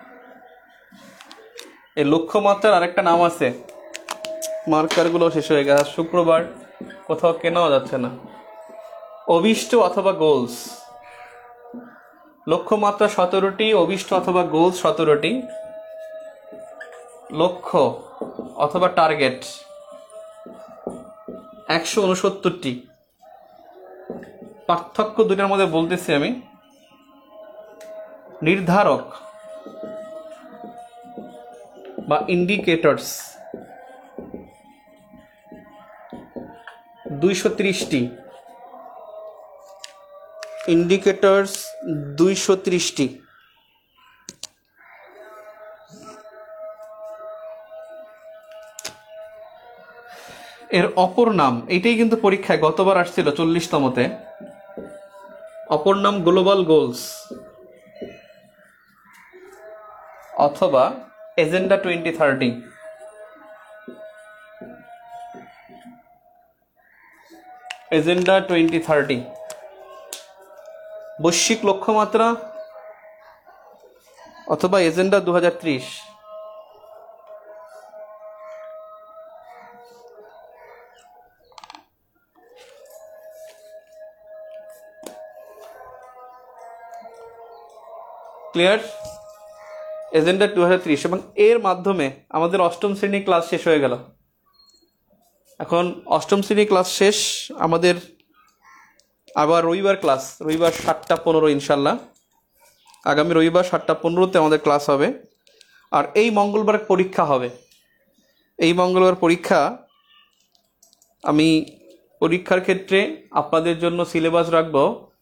এই লক্ষ্যমাত্রার আরেকটা নাম আছে, মার্কারগুলো শেষ হয়ে গেছে, শুক্রবার কোথাও কেনাও যাচ্ছে না। অভিষ্ট অথবা গোলস, লক্ষ্যমাত্রা সতেরোটি, অভিষ্ট অথবা গোলস সতেরোটি, লক্ষ্য অথবা টার্গেট একশো উনসত্তরটি। পার্থক্য দুটার মধ্যে বলতেছি আমি। নির্ধারক বা ইন্ডিকেটরস দুইশো ত্রিশটি, ইন্ডিকেটরস দুইশো ত্রিশটি। এর অপর নাম, এইটাই কিন্তু পরীক্ষায় গতবার আসছিল চল্লিশতমতে, অপর নাম গ্লোবাল গোলস অথবা agenda twenty thirty. Agenda twenty thirty বৈশ্বিক লক্ষ্যমাত্রা অথবা এজেন্ডা দু হাজার ত্রিশ। ক্লিয়ার? এজেন্ডা দু হাজার ত্রিশ। এবং এর মাধ্যমে আমাদের অষ্টম শ্রেণী ক্লাস শেষ হয়ে গেল। এখন অষ্টম শ্রেণী ক্লাস শেষ, আমাদের আবার রবিবার ক্লাস, রবিবার সাতটা পনেরো ইনশাল্লাহ, আগামী রবিবার সাতটা পনেরোতে আমাদের ক্লাস হবে। আর এই মঙ্গলবার পরীক্ষা হবে। এই মঙ্গলবার পরীক্ষা, আমি পরীক্ষার ক্ষেত্রে আপনাদের জন্য সিলেবাস রাখবো।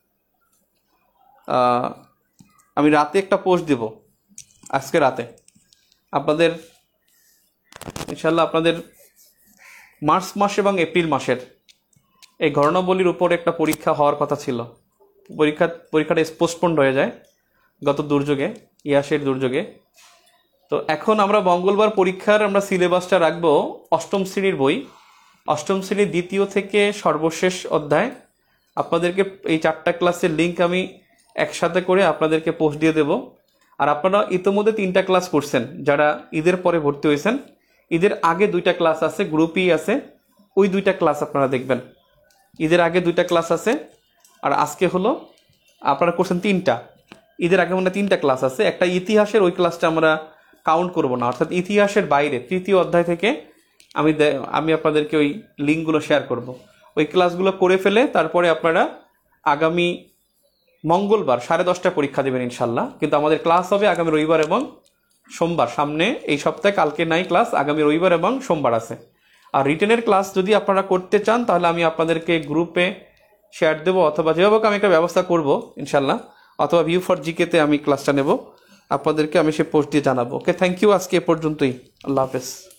আমি রাতে একটা পোস্ট দেব, আজকে রাতে আপনাদের ইনশাল্লাহ আপনাদের মার্চ মাস এবং এপ্রিল মাসের এই ঘটনাবলীর উপর একটা পরীক্ষা হওয়ার কথা ছিল। পরীক্ষা পরীক্ষাটা পোস্টপন্ড হয়ে যায় গত দুর্যোগে, ইয়াসের দুর্যোগে। তো এখন আমরা মঙ্গলবার পরীক্ষার আমরা সিলেবাসটা রাখবো অষ্টম শ্রেণীর বই, অষ্টম শ্রেণীর দ্বিতীয় থেকে সর্বশেষ অধ্যায়। আপনাদেরকে এই চারটা ক্লাসের লিঙ্ক আমি একসাথে করে আপনাদেরকে পোস্ট দিয়ে দেব। আর আপনারা ইতোমধ্যে তিনটা ক্লাস করছেন, যারা ঈদের পরে ভর্তি হয়েছেন। ঈদের আগে দুইটা ক্লাস আছে, গ্রুপই আছে, ওই দুইটা ক্লাস আপনারা দেখবেন। ঈদের আগে দুইটা ক্লাস আছে, আর আজকে হলো আপনারা করছেন তিনটা। ঈদের আগে মানে তিনটা ক্লাস আছে। একটা ইতিহাসের, ওই ক্লাসটা আমরা কাউন্ট করব না, অর্থাৎ ইতিহাসের বাইরে তৃতীয় অধ্যায় থেকে আমি আমি আপনাদেরকে ওই লিঙ্কগুলো শেয়ার করব। ওই ক্লাসগুলো করে ফেলে তারপরে আপনারা আগামী মঙ্গলবার সাড়ে দশটায় পরীক্ষা দেবেন ইনশাল্লাহ। কিন্তু আমাদের ক্লাস হবে আগামী রবিবার এবং সোমবার। সামনে এই সপ্তাহে কালকে নাই ক্লাস, আগামী রবিবার এবং সোমবার আছে। আর রিটেনের ক্লাস যদি আপনারা করতে চান তাহলে আমি আপনাদেরকে গ্রুপে শেয়ার দেবো, অথবা যেভাবে আমি একটা ব্যবস্থা করব ইনশাল্লাহ, অথবা ভিউ ফর জিকেতে আমি ক্লাসটা নেব, আপনাদেরকে আমি সে পোস্ট দিয়ে জানাবো। Okay, thank you. আজকে এ পর্যন্তই। আল্লাহ হাফেজ।